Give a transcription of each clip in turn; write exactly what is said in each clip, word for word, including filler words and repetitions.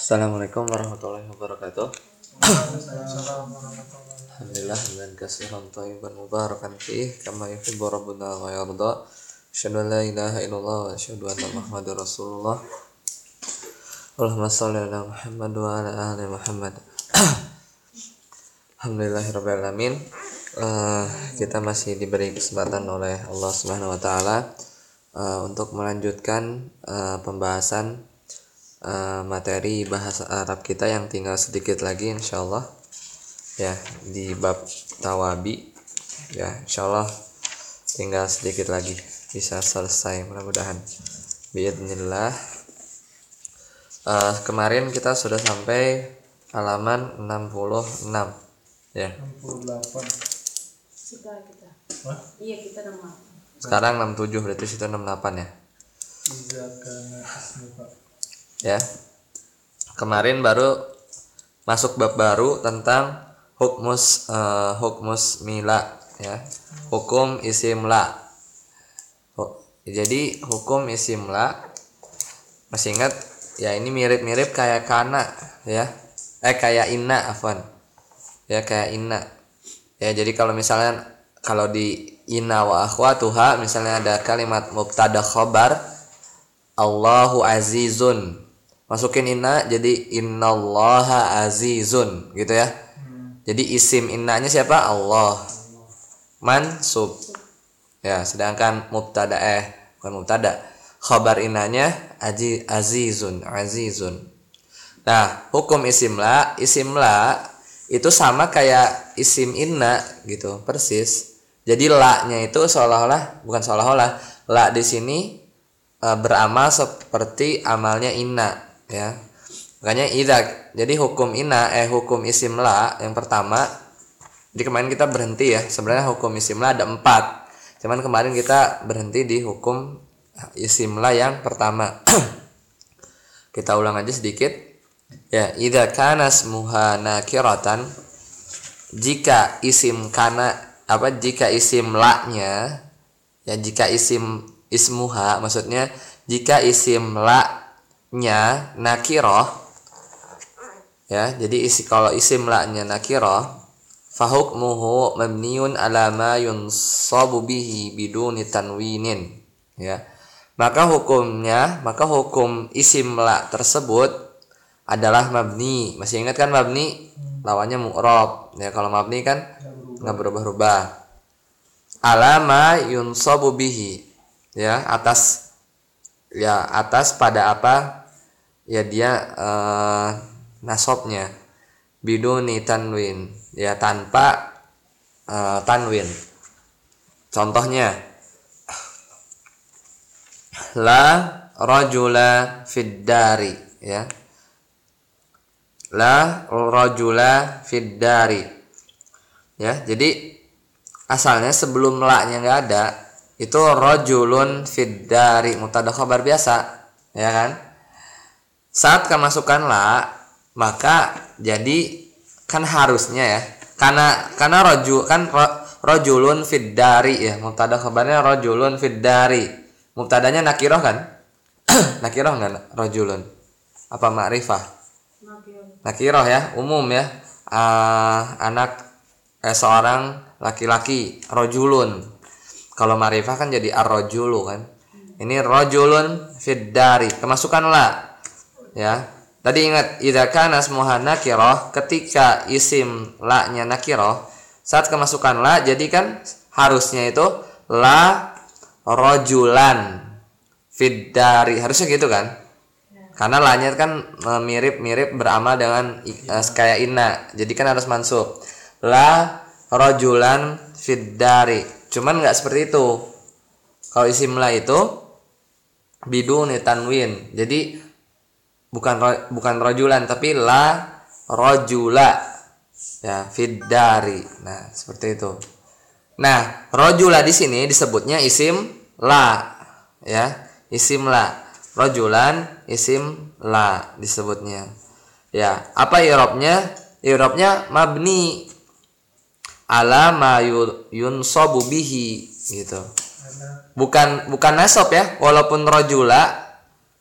Assalamualaikum warahmatullahi wabarakatuh. Alhamdulillah dan kasihan thayyiban mubarakan fih kama yuhibbu rabbuna wa yarda. Asyhadu an la ilaha illallah wa asyhadu anna Muhammadar Rasulullah. Allahumma shalli ala Muhammad wa ala ali Muhammad. Alhamdulillahirabbil alamin. Uh, kita masih diberi kesempatan oleh Allah Subhanahu wa taala uh, untuk melanjutkan uh, pembahasan Uh, materi bahasa Arab kita yang tinggal sedikit lagi insyaallah ya di bab tawabi ya insyaallah tinggal sedikit lagi bisa selesai mudah-mudahan biidznillah. Uh, kemarin kita sudah sampai halaman enam puluh enam ya. enam puluh delapan. Sudah kita. Hah? Iya kita enam puluh delapan. Sekarang enam puluh tujuh berarti situ enam puluh delapan ya. Iza kana ismuka. Ya, kemarin baru masuk bab baru tentang hukmus uh, hukmus mila ya, hukum isim la. Jadi hukum isim la masih ingat ya, ini mirip-mirip kayak kana ya, eh kayak inna afwan ya, kayak inna ya. Jadi kalau misalnya kalau di inna wa akhwatuha misalnya ada kalimat mubtada khobar Allahu azizun, masukin inna jadi innallaha azizun gitu ya. Hmm. Jadi isim innanya siapa? Allah. Mansub. Ya, sedangkan mubtada eh bukan mubtada. Khabar innanya aji, azizun, azizun. Nah, hukum isim la, isim la itu sama kayak isim inna gitu, persis. Jadi la-nya itu seolah-olah bukan seolah-olah, la di sini e, beramal seperti amalnya inna. Ya, makanya idak. Jadi hukum ina eh hukum isim la yang pertama. Jadi kemarin kita berhenti ya. Sebenarnya hukum isim la ada empat. Cuman kemarin kita berhenti di hukum isim la yang pertama. Kita ulang aja sedikit. Ya, idza kana ismuha nakiratan, jika isim kana apa jika isim la-nya ya, jika isim ismuha maksudnya jika isim la nya nakiroh ya, jadi isi kalau isim la nya nakiroh fahukmuhu mabniun ala ma yunsabu bihi biduni tanwinin ya, maka hukumnya maka hukum isim la tersebut adalah mabni. Masih ingat kan mabni lawannya mu'rab ya, kalau mabni kan nggak berubah-ubah. Ala ma yunsabu bihi ya, atas ya atas pada apa ya dia uh, nasobnya biduni tanwin ya, tanpa uh, tanwin. Contohnya la rajula fid dari ya, la rajula fid dari ya. Jadi asalnya sebelum la nya nggak ada itu rajulun fid dari, mubtada khabar biasa ya kan. Saat kemasukan la maka jadi kan harusnya ya, karena karena raju kan rajulun fid dari ya, mubtada khabarnya rajulun fid dari, mubtadanya nakiroh kan. Nakiroh enggak rajulun, apa ma'rifah? Nakiroh ya, umum ya. Uh, anak eh, seorang laki-laki rajulun. Kalau ma'rifah kan jadi ar-rajulu kan. Ini rajulun fid dari, kemasukan la ya. Tadi ingat idza kana ismuha nakirah, ketika isim la-nya nakirah, saat kemasukan la jadi kan harusnya itu la rajulan fid dari, harusnya gitu kan. Karena la-nya kan mirip-mirip beramal dengan uh, kayak inna. Jadi kan harus mansub. La rajulan fid dari. Cuman enggak seperti itu. Kalau isim la itu biduni tanwin. Jadi bukan bukan rajulan tapi la rajula ya fid dari. Nah, seperti itu. Nah, rajula di sini disebutnya isim la ya, isim la. Rajulan isim la disebutnya. Ya, apa i'rabnya? I'rabnya mabni ala ma yunsabu bihi gitu. Bukan bukan nasab ya, walaupun rajula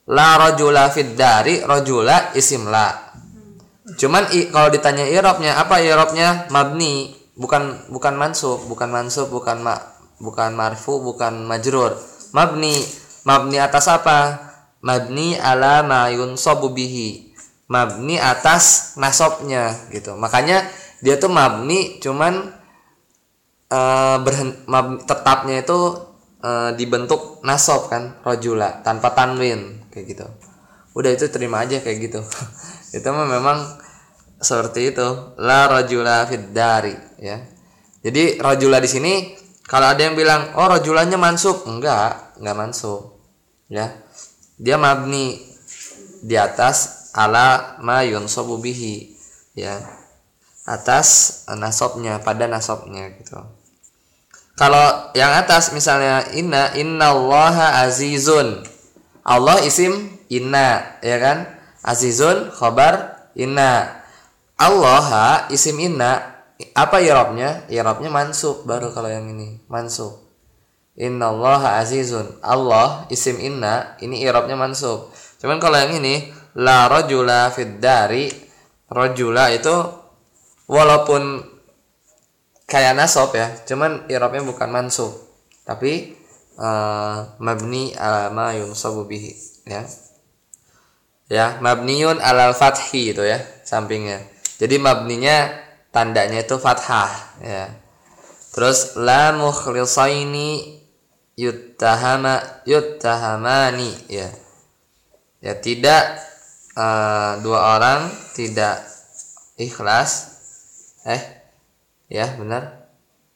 La rajula fid dari, rajula isim la. Cuman i, kalau ditanya i'rabnya, apa i'rabnya? Mabni, bukan bukan mansub, bukan mansub, bukan ma, bukan marfu, bukan majrur. Mabni. Mabni atas apa? Mabni ala ma yunsabu bihi. Mabni atas nasabnya gitu. Makanya dia tuh mabni cuman uh, berhen, mab, tetapnya itu uh, dibentuk nasab kan, rajula tanpa tanwin kayak gitu. Udah itu terima aja kayak gitu. Itu mah memang seperti itu. La rajula fid dari ya. Jadi rajula di sini kalau ada yang bilang, "Oh, rajulanya mansub." Enggak, enggak mansub. Ya. Dia mabni di atas ala ma yunsabu bihi ya. Atas nasabnya, pada nasabnya gitu. Kalau yang atas misalnya inna innallaha azizun. Allah isim inna ya kan? Azizun khabar inna. Allah isim inna, apa i'rabnya? I'rabnya mansub baru kalau yang ini, mansub. Innallaha azizun. Allah isim inna, ini i'rabnya mansub. Cuman kalau yang ini la rajula fid dari, rajula itu walaupun kayak nasab ya, cuman i'rabnya bukan mansub, tapi uh, mabni ala ma yunsabu bihi ya. Ya, mabniun alal fathi itu ya, sampingnya. Jadi mabninya tandanya itu fathah ya. Terus la mukhlisaini yuttahama yuttahamani ya. Ya tidak uh, dua orang tidak ikhlas. Eh ya benar.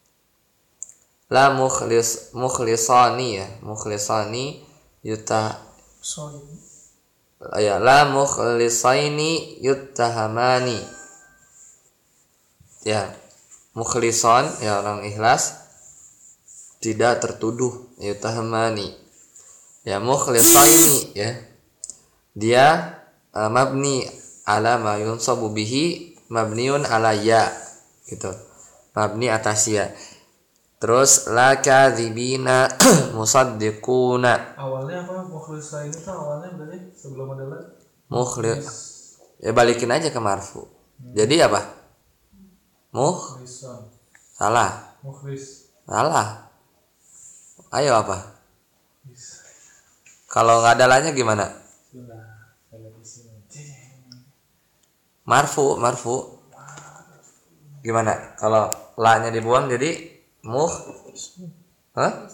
La mukhlis mukhlisani ya, mukhlisani yuta Sorry. ya la mukhlisaini yuttahamani. Ya, mukhlison ya orang ikhlas tidak tertuduh yuttahamani. Ya mukhlisaini ya. Dia uh, mabni ala ma yunsabu bihi mabniun ala ya gitu. Mabni atas ya. Terus la kadzibina musaddiquna. Awalnya apa? Mukhlisa ini tuh awalnya berarti sebelum ada la. Mukhlis. Ya balikin aja ke marfu. Hmm. Jadi apa? Muh. Mukhlison. Salah. Mukhlis. Salah. Ayo apa? Kalau nggak ada lanya gimana? Marfu, marfu. Gimana? Kalau la-nya dibuang jadi muh. Hah?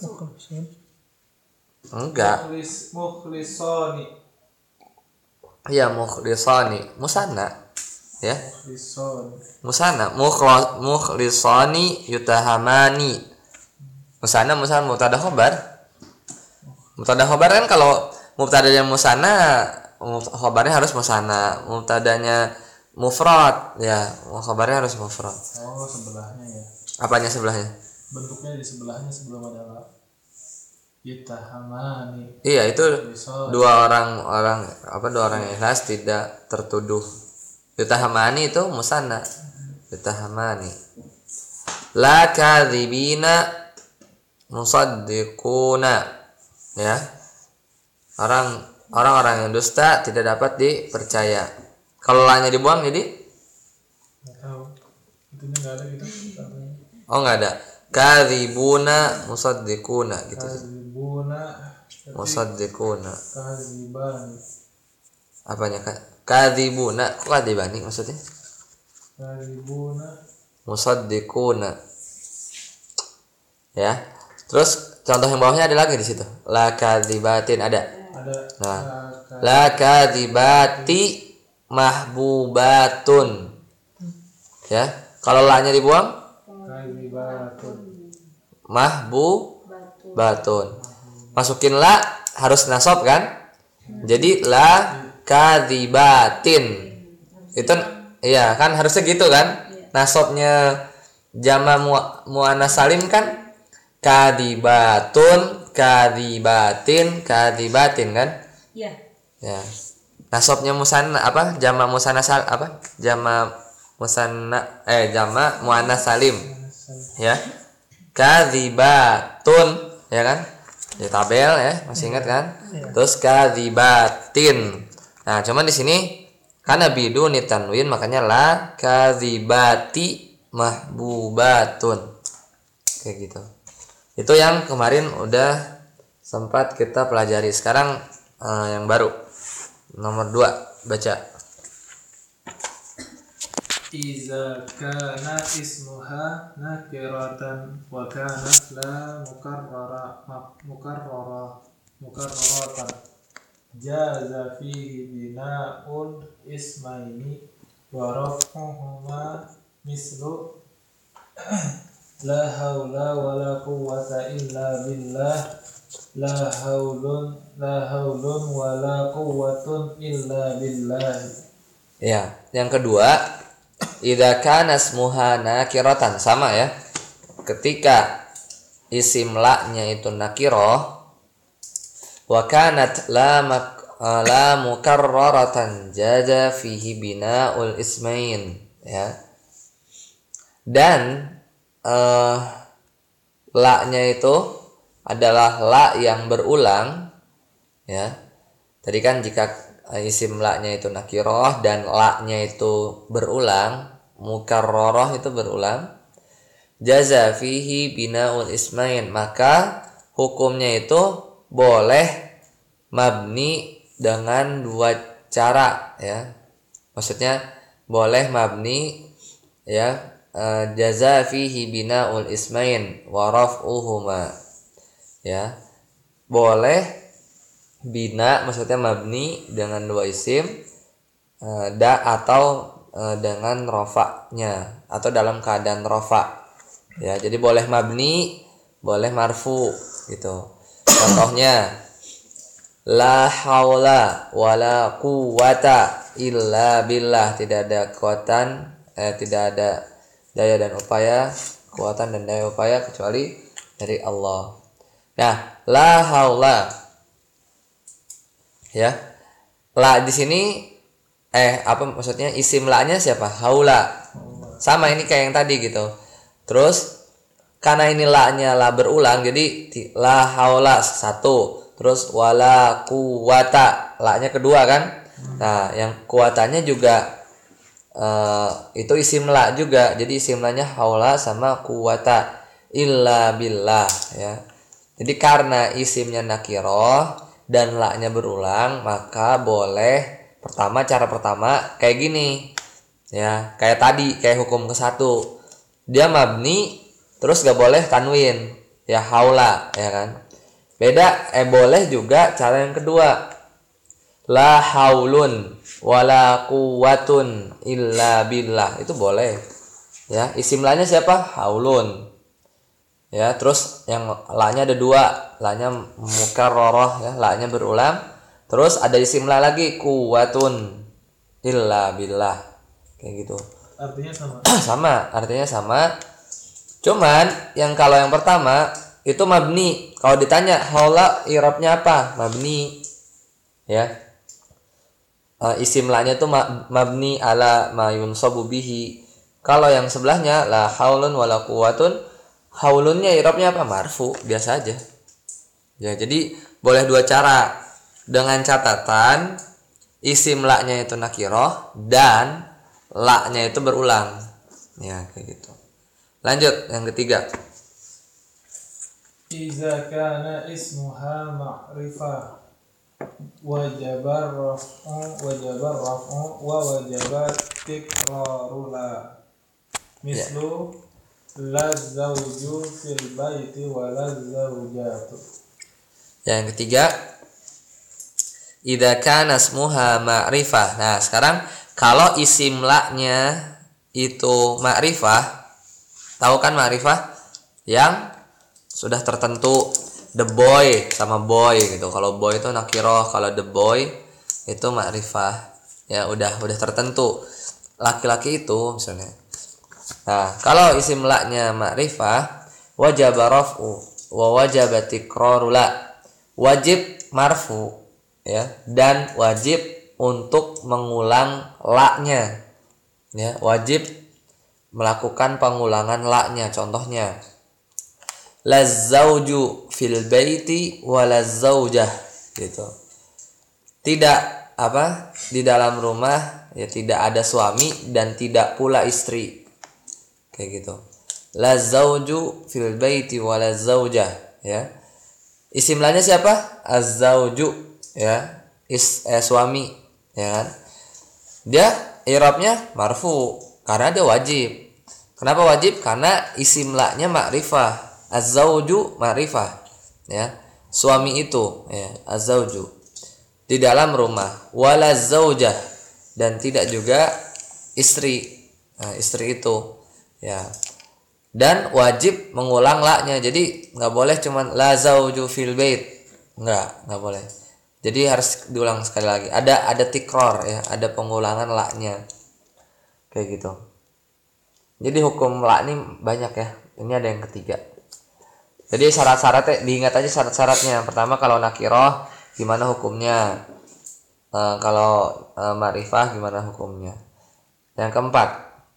Enggak. Mukhlis, mukhlisoni. Iya, mukhlisani. Musanna. Ya. Mukhlison. Musanna, mukhla mukhlisani yutahamani. Musanna musanna mubtada khabar. Mubtada khabar kan kalau mubtadanya musanna, khabarnya harus musanna. Mubtadanya mufrad, ya, khabarnya harus mufrad. Oh, sebelahnya ya. Apanya sebelahnya? Bentuknya di sebelahnya sebelum ada la. Yutahamani. Iya, itu Mukhlison. dua orang orang apa dua orang yang ikhlas tidak tertuduh. Yutahamani itu musanna. Yutahamani. La kadzibina musaddiquna. Ya. Orang orang-orang yang dusta tidak dapat dipercaya. Kalau la-nya dibuang jadi Enggak tahu. Itunya enggak ada gitu. oh enggak ada. Kadzibuna musaddiquna gitu. Kadzibuna. Musaddiquna. Kadziban. Apanya Kak? Kadzibuna. Kok kadzibani maksudnya? Kadzibuna. Musaddiquna. Ya. Terus contoh yang bawahnya ada lagi di situ. La kadzibatin ada. Ada. Nah. La kadzibati mahbubatun. Ya. Kalau la-nya dibuang Kadzibatun. mahbubatun. Masukin la harus nasab kan? Jadi la kadzibatin. Itu iya kan harusnya gitu kan? Nasabnya jama muannas salim kan? Kadzibatun, kadzibatin, kadzibatin kan? Iya. Ya. Nasabnya musanna apa? Jama musanna sal apa? Jama musanna eh jama muannas salim. Ya. Kadzibatun, ya kan? di tabel ya, masih ingat kan? Terus kadzibatin. Nah, cuman di sini karena biduni tanwin makanya la kadzibati mahbubatun. Kayak gitu. Itu yang kemarin udah sempat kita pelajari. Sekarang uh, yang baru nomor dua, baca. Iza kana ismuha nakiratan wa kanat la mukarrara mukarrara mukarraratan jaza fihi bina'ul ismaini wa raf'uhuma mislu la haula wa la quwwata illa billah la haulun la haulun wa la quwwatun illa billah. Ya, yang kedua idza kana ismuha nakiratan, sama ya. Ketika isim la-nya itu nakirah wa kanat la mak, la mukarraratan jaza fihi bina'ul ismain ya. Dan uh, la-nya itu adalah la yang berulang ya. Tadi kan jika isim la-nya itu nakirah dan la-nya itu berulang, mukarrarah itu berulang, jaza fihi bina'ul ismain, maka hukumnya itu boleh mabni dengan dua cara ya. Maksudnya boleh mabni ya, uh, jaza fihi bina'ul ismain wa raf'uhuma ya. Boleh bina maksudnya mabni dengan dua isim uh, da atau uh, dengan rofaknya atau dalam keadaan rofa ya. Jadi boleh mabni, boleh marfu gitu. Contohnya la haula wala quwata illa billah, tidak ada kekuatan eh, tidak ada daya dan upaya, kekuatan dan daya upaya kecuali dari Allah. Nah, la haula ya, la di sini eh apa maksudnya isim la-nya siapa? Haula. Sama ini kayak yang tadi gitu. Terus karena ini la-nya la berulang jadi la haula satu, terus wala quwata la-nya kedua kan. Nah, yang kuatannya juga uh, itu isim la juga. Jadi isim la-nya haula sama quwata illa billah ya. Jadi karena isimnya nakirah dan la-nya berulang, maka boleh pertama cara pertama kayak gini ya, kayak tadi, kayak hukum ke satu, dia mabni terus gak boleh tanwin ya, haula ya kan. Beda eh boleh juga cara yang kedua, la haulun wala quwwatun illa billah, itu boleh ya. Isim la-nya siapa? Haulun ya. Terus yang la-nya ada dua, la-nya mukarrarah ya, la-nya berulang. Terus ada isim la lagi, quwwatun illa billah, kayak gitu. Artinya sama. Sama, artinya sama. Cuman yang kalau yang pertama itu mabni. Kalau ditanya haula i'rabnya apa? Mabni ya. Uh, isim la-nya itu mabni ala ma yunsabu bihi. Kalau yang sebelahnya la haulun wala quwwatun, haulunnya i'rabnya apa? Marfu, biasa aja. Ya, jadi boleh dua cara, dengan catatan isim la-nya itu nakirah dan la-nya itu berulang. Ya, kayak gitu. Lanjut yang ketiga. Iza kana ismuha ma'rifah wajabar raf'u wajabar raf'u wa wajabar tikrarula mislu la zawju fil baiti wa la zawjatu. Yang ketiga, idza kana ismuha ma'rifah. Nah, sekarang kalau isim la-nya itu ma'rifah, tahu kan ma'rifah yang sudah tertentu, the boy sama boy gitu. Kalau boy itu nakirah, kalau the boy itu ma'rifah. Ya udah udah tertentu. Laki-laki itu misalnya. Nah, kalau isim la-nya ma'rifah, wajib raf'u wa wajib tikraru la. Wajib marfu ya, dan wajib untuk mengulang la-nya. Ya, wajib melakukan pengulangan la-nya. Contohnya lazauju fil baiti walazaujah gitu. Tidak apa di dalam rumah ya tidak ada suami dan tidak pula istri. Kayak gitu. Lazauju fil baiti walazaujah ya. Isim lanya siapa? Az-zauju ya. Is eh, suami ya kan. Dia i'rabnya marfu karena dia wajib. Kenapa wajib? Karena isim la-nya ma'rifah. Az-zauju ma'rifah ya. Suami itu ya, az-zauju di dalam rumah, wala zaujah dan tidak juga istri. Nah, istri itu ya. Dan wajib mengulang la-nya. Jadi nggak boleh cuman la zauju fil bait. Nggak, nggak boleh. Jadi harus diulang sekali lagi. Ada ada tikror ya, ada pengulangan la-nya. Kayak gitu. Jadi hukum la ini banyak ya. Ini ada yang ketiga. Jadi syarat-syaratnya diingat aja syarat-syaratnya. Pertama kalau nakiroh gimana hukumnya? E, kalau e, ma'rifah gimana hukumnya? Yang keempat.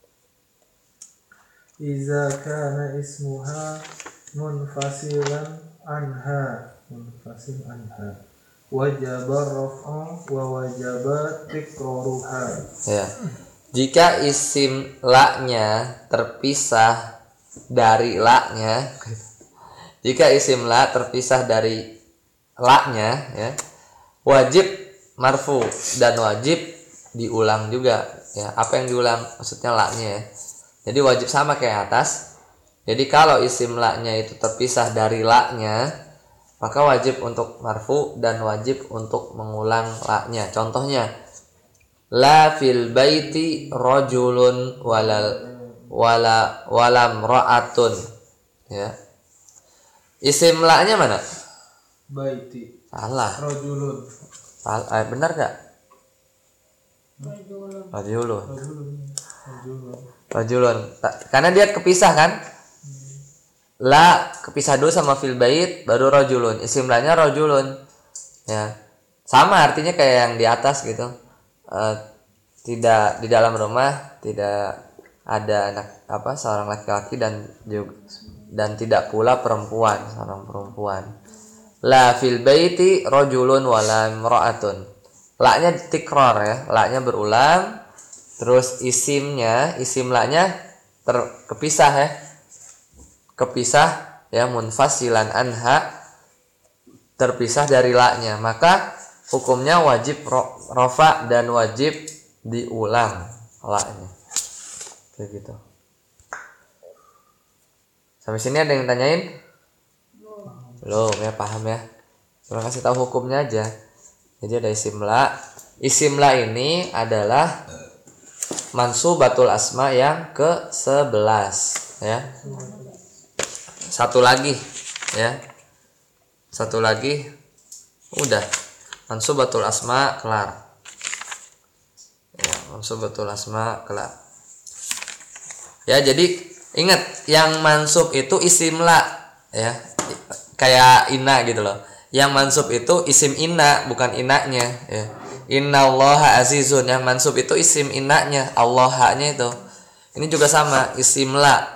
Iza kana ismuha munfasilan anha munfasil anha wajaba raf'u wa wajaba tikraruha. Ya. Jika isim la-nya terpisah dari la-nya, jika isim la terpisah dari la-nya ya, wajib marfu dan wajib diulang juga ya. Apa yang diulang? Maksudnya la-nya ya. Jadi wajib sama kayak atas. Jadi kalau isim la-nya itu terpisah dari la-nya, maka wajib untuk marfu dan wajib untuk mengulang la-nya. Contohnya la fil baiti rajulun walal wala walam ra'atun ya. Isim la-nya mana? Baiti. Salah. Rajulun. Salah. Eh, benar gak? Rajulun. Rajulun. Rajulun. Rajulun. Rajulun. Karena dia kepisah kan? La kepisah dulu sama fil bait baru rajulun. Isim la-nya rajulun. Ya. Sama artinya kayak yang di atas gitu. Uh, tidak di dalam rumah tidak ada anak apa seorang laki-laki dan juga dan tidak pula perempuan, seorang perempuan. La fil baiti rajulun wala imra'atun. La-nya tikror ya, la-nya berulang. Terus isimnya, isim la-nya terkepisah ya. Kepisah ya munfasilan anha terpisah dari la-nya. Maka hukumnya wajib ro, rofa dan wajib diulang la-nya. Kayak gitu. Sampai sini ada yang tanyain? Belum ya, paham ya. Cuma kasih tahu hukumnya aja. Jadi ada isim la. Isim la ini adalah mansubatul asma yang ke sebelas ya. Satu lagi ya. Satu lagi udah. Mansubatul asma kelar. Ya, mansubatul asma kelar. Ya, jadi ingat yang mansub itu isim la ya. Kayak inna gitu loh. Yang mansub itu isim inna bukan inaknya ya. Innallaha azizun, yang mansub itu isim innanya, Allah-nya itu. Ini juga sama, isim la.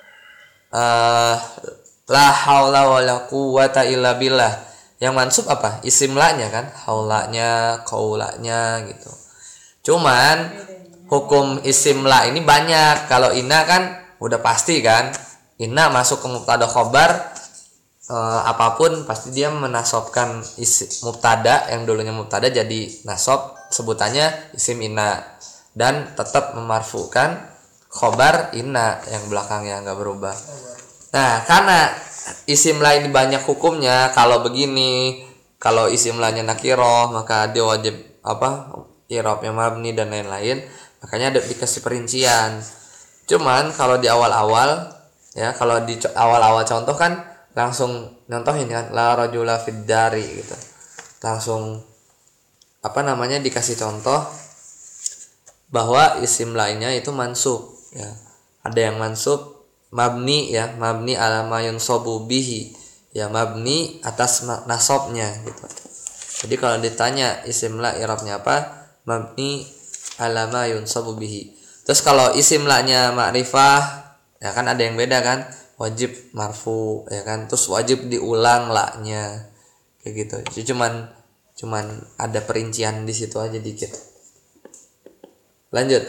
Uh, la haula wala quwata illa billah. Yang mansub apa? Isim la-nya kan, haulanya, qaulanya gitu. Cuman hukum isim la ini banyak. Kalau inna kan udah pasti kan. Inna masuk ke mubtada khobar, uh, apapun pasti dia menasobkan isim mubtada yang dulunya mubtada jadi nasob, sebutannya isim inna, dan tetap memarfukan khobar inna yang belakangnya nggak berubah. Nah, karena isim la ini banyak hukumnya, kalau begini, kalau isim la nya nakiroh maka dia wajib apa i'rabnya mabni dan lain-lain, makanya ada dikasih perincian. Cuman kalau di awal-awal ya, kalau di awal-awal contoh kan langsung nyontohin kan la rajula fid dari gitu. Langsung apa namanya dikasih contoh bahwa isim lainnya itu mansub ya. Ada yang mansub mabni ya, mabni ala ma yunsabu bihi ya, mabni atas nasabnya gitu. Jadi kalau ditanya isim la i'rabnya apa, mabni ala ma yunsabu bihi. Terus kalau isim la nya ma'rifah ya kan ada yang beda kan, wajib marfu ya kan, terus wajib diulang la-nya kayak gitu. Jadi cuman cuman ada perincian di situ aja dikit. Lanjut.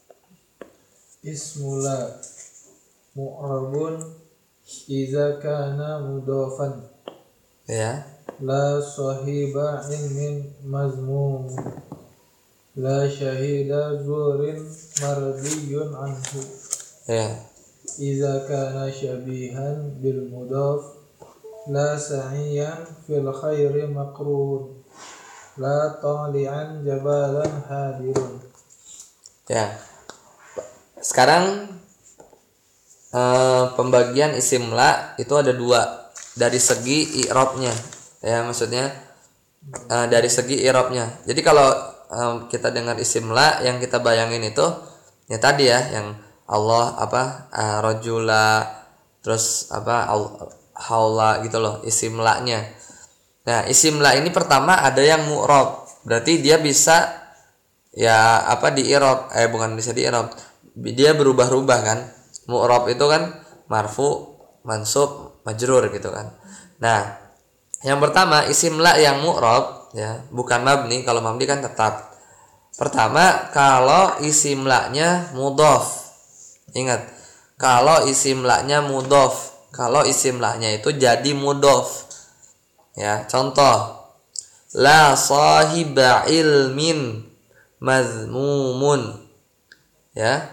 Ismula mu'rabun iza kana mudhafan Ya. la sahiba ilmin mazmum la syahida zurin mardiyun anhu Ya. iza kana syabihan bil mudhaf la sa'iyan fil khairi makruhun la tali'an jabalan hadirun. Ya. Sekarang eh, pembagian isim la itu ada dua dari segi i'rabnya. Ya, maksudnya eh, dari segi i'rabnya. Jadi kalau eh, kita dengar isim la yang kita bayangin itu ya tadi ya yang Allah apa eh, rajula terus apa al- haula gitu loh isim la-nya. Nah, isim la ini pertama ada yang mu'rab. Berarti dia bisa ya apa di i'rab eh bukan bisa di i'rab. Dia berubah-ubah kan. Mu'rab itu kan marfu, mansub, majrur gitu kan. Nah, yang pertama isim la yang mu'rab ya, bukan mabni. Kalau mabni kan tetap. Pertama, kalau isim la-nya mudhaf. Ingat, kalau isim la-nya mudhaf. Kalau isim la-nya itu jadi mudhaf. Ya, contoh. La sahiba ilmin mazmumun. Ya.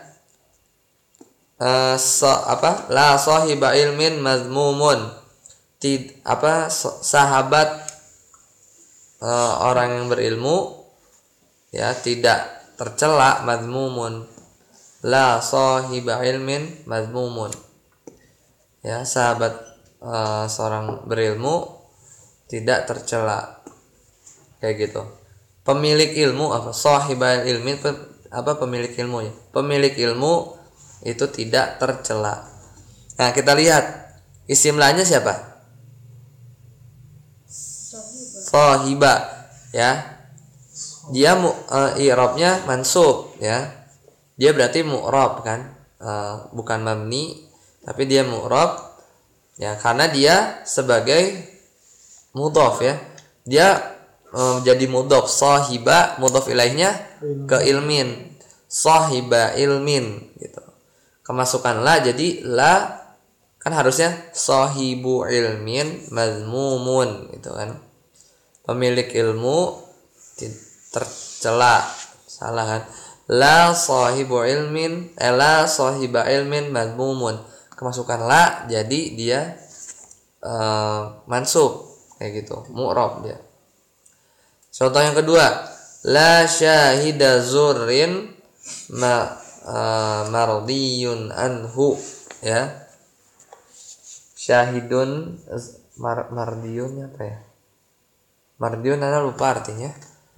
Uh, so, apa? La sahiba ilmin mazmumun. Tid, apa sahabat uh, orang yang berilmu ya tidak tercela mazmumun. La sahiba ilmin mazmumun. Ya, sahabat uh, seorang berilmu tidak tercela. Kayak gitu. Pemilik ilmu apa? Sahibal ilmin apa pemilik ilmu ya? Pemilik ilmu itu tidak tercela. Nah, kita lihat isim la-nya siapa? Sahiba ya. Dia mu uh, i'rabnya mansub ya. Dia berarti mu'rab kan? Uh, bukan mabni, tapi dia mu'rab ya karena dia sebagai mudhaf ya. Dia uh, jadi mudhaf sahiba mudhaf ilaihnya ke ilmin. Sahiba ilmin gitu. Kemasukan la jadi la kan harusnya sahibu ilmin mazmumun gitu kan. Pemilik ilmu tercela. Salah kan? La sahibu ilmin eh, la sahiba ilmin mazmumun. Kemasukan la jadi dia uh, mansub kayak gitu, mu'rab dia. Contoh yang kedua, la syahida zurrin ma uh, mardiyun anhu ya. Syahidun mar, mardiyun apa ya? Mardiyun ana lupa artinya.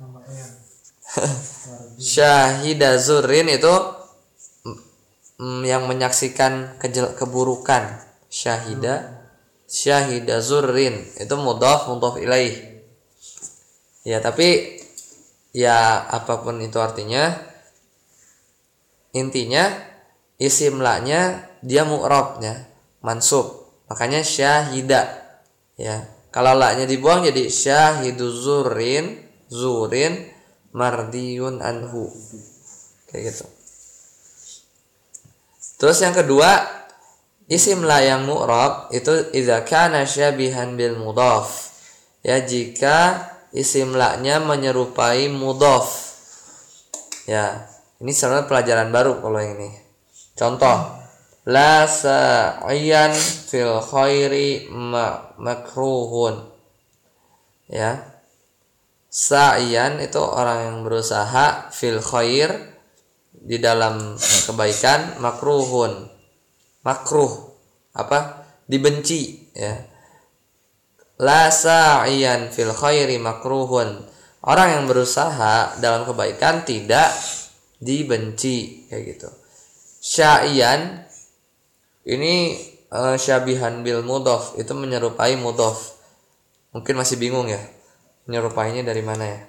Syahida zurrin itu mm, yang menyaksikan kejel, keburukan. Syahida syahida zurrin itu mudhaf mudhaf ilaih. Ya, tapi ya apapun itu artinya, intinya isim la-nya dia mu'rabnya mansub. Makanya syahida. Ya. Kalau la-nya dibuang jadi syahidu zurin, zurin mardiyun anhu. Kayak gitu. Terus yang kedua, isim la yang mu'rab itu idza kana syabihan bil mudhaf. Ya, jika isim la-nya menyerupai mudhaf. Ya, ini sebenarnya pelajaran baru kalau yang ini. Contoh, la sa'iyan fil khairi ma- makruhun. Ya. Sa'iyan itu orang yang berusaha fil khair di dalam kebaikan, makruhun. Makruh apa? Dibenci ya. La sa'iyan fil khairi makruhun. Orang yang berusaha dalam kebaikan tidak dibenci kayak gitu. Sya'iyan ini uh, syabihan bil mudhaf itu menyerupai mudhaf. Mungkin masih bingung ya. Menyerupainya dari mana ya?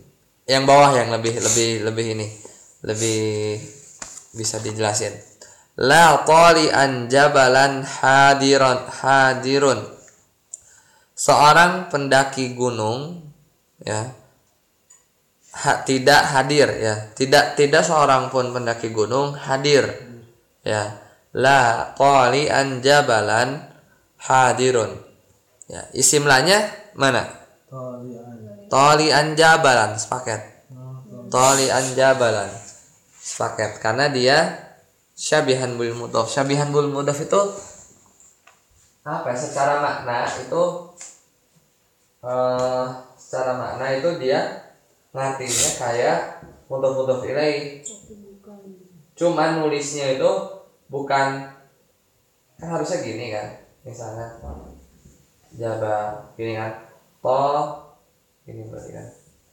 Yang bawah yang lebih lebih lebih ini lebih bisa dijelasin. La tali'an jabalan hadiron hadirun. Seorang pendaki gunung ya ha, tidak hadir ya. Tidak tidak seorang pun pendaki gunung hadir. Ya. La tali'an jabalan hadirun. Ya, isim lanya mana? Talian. Tali'an jabalan sepaket. Tali'an jabalan sepaket karena dia syabihan bil mudhaf. Syabihan bil mudhaf itu apa ya? Secara makna itu uh, secara makna itu dia ngartinya kayak mudhaf-mudhaf ilaih. Cuman nulisnya itu bukan, kan harusnya gini kan. Misalnya jaba gini kan. To ini berarti kan.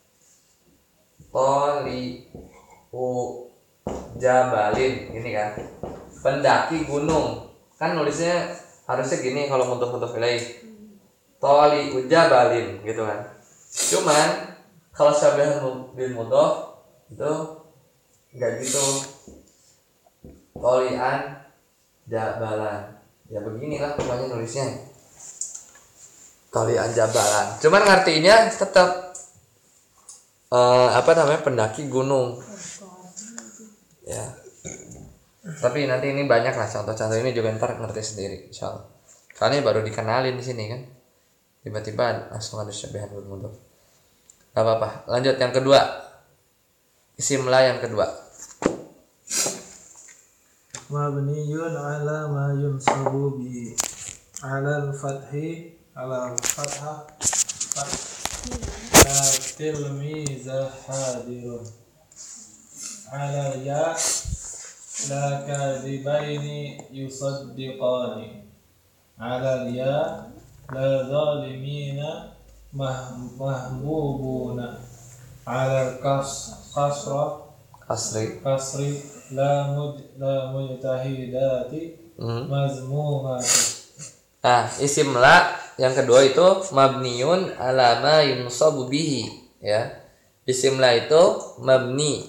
Toli u jabalin ini kan. Pendaki gunung. Kan nulisnya harusnya gini kalau mudhaf-mudhaf ilaih. Toli ujabalin gitu kan. Cuman kalau syabihan bil mudhaf itu enggak gitu. Tolian jabalan. Ya beginilah pokoknya nulisnya. Tolian jabalan. Cuman artinya tetap uh, apa namanya pendaki gunung. Ya. Tapi nanti ini banyak lah contoh-contoh ini juga ntar ngerti sendiri insyaallah. Karena baru dikenalin di sini kan. Tiba-tiba langsung ada syabihan bil mudhaf. Gak apa-apa. Lanjut yang kedua. Isim la yang kedua. Mabniyun ala ma yunsabu bi ala al-fathi ala al-fathah la tilmiza hadirun ala ya la kadibaini yusaddiqani ala ya la zalimina mahbubuna ala al-kas kasra Asri. kasri la mud la mujtahidati Hmm. mazmumati. Nah, isim la yang kedua itu mabniun ala ma yunsabu bihi ya. Isim la itu mabni.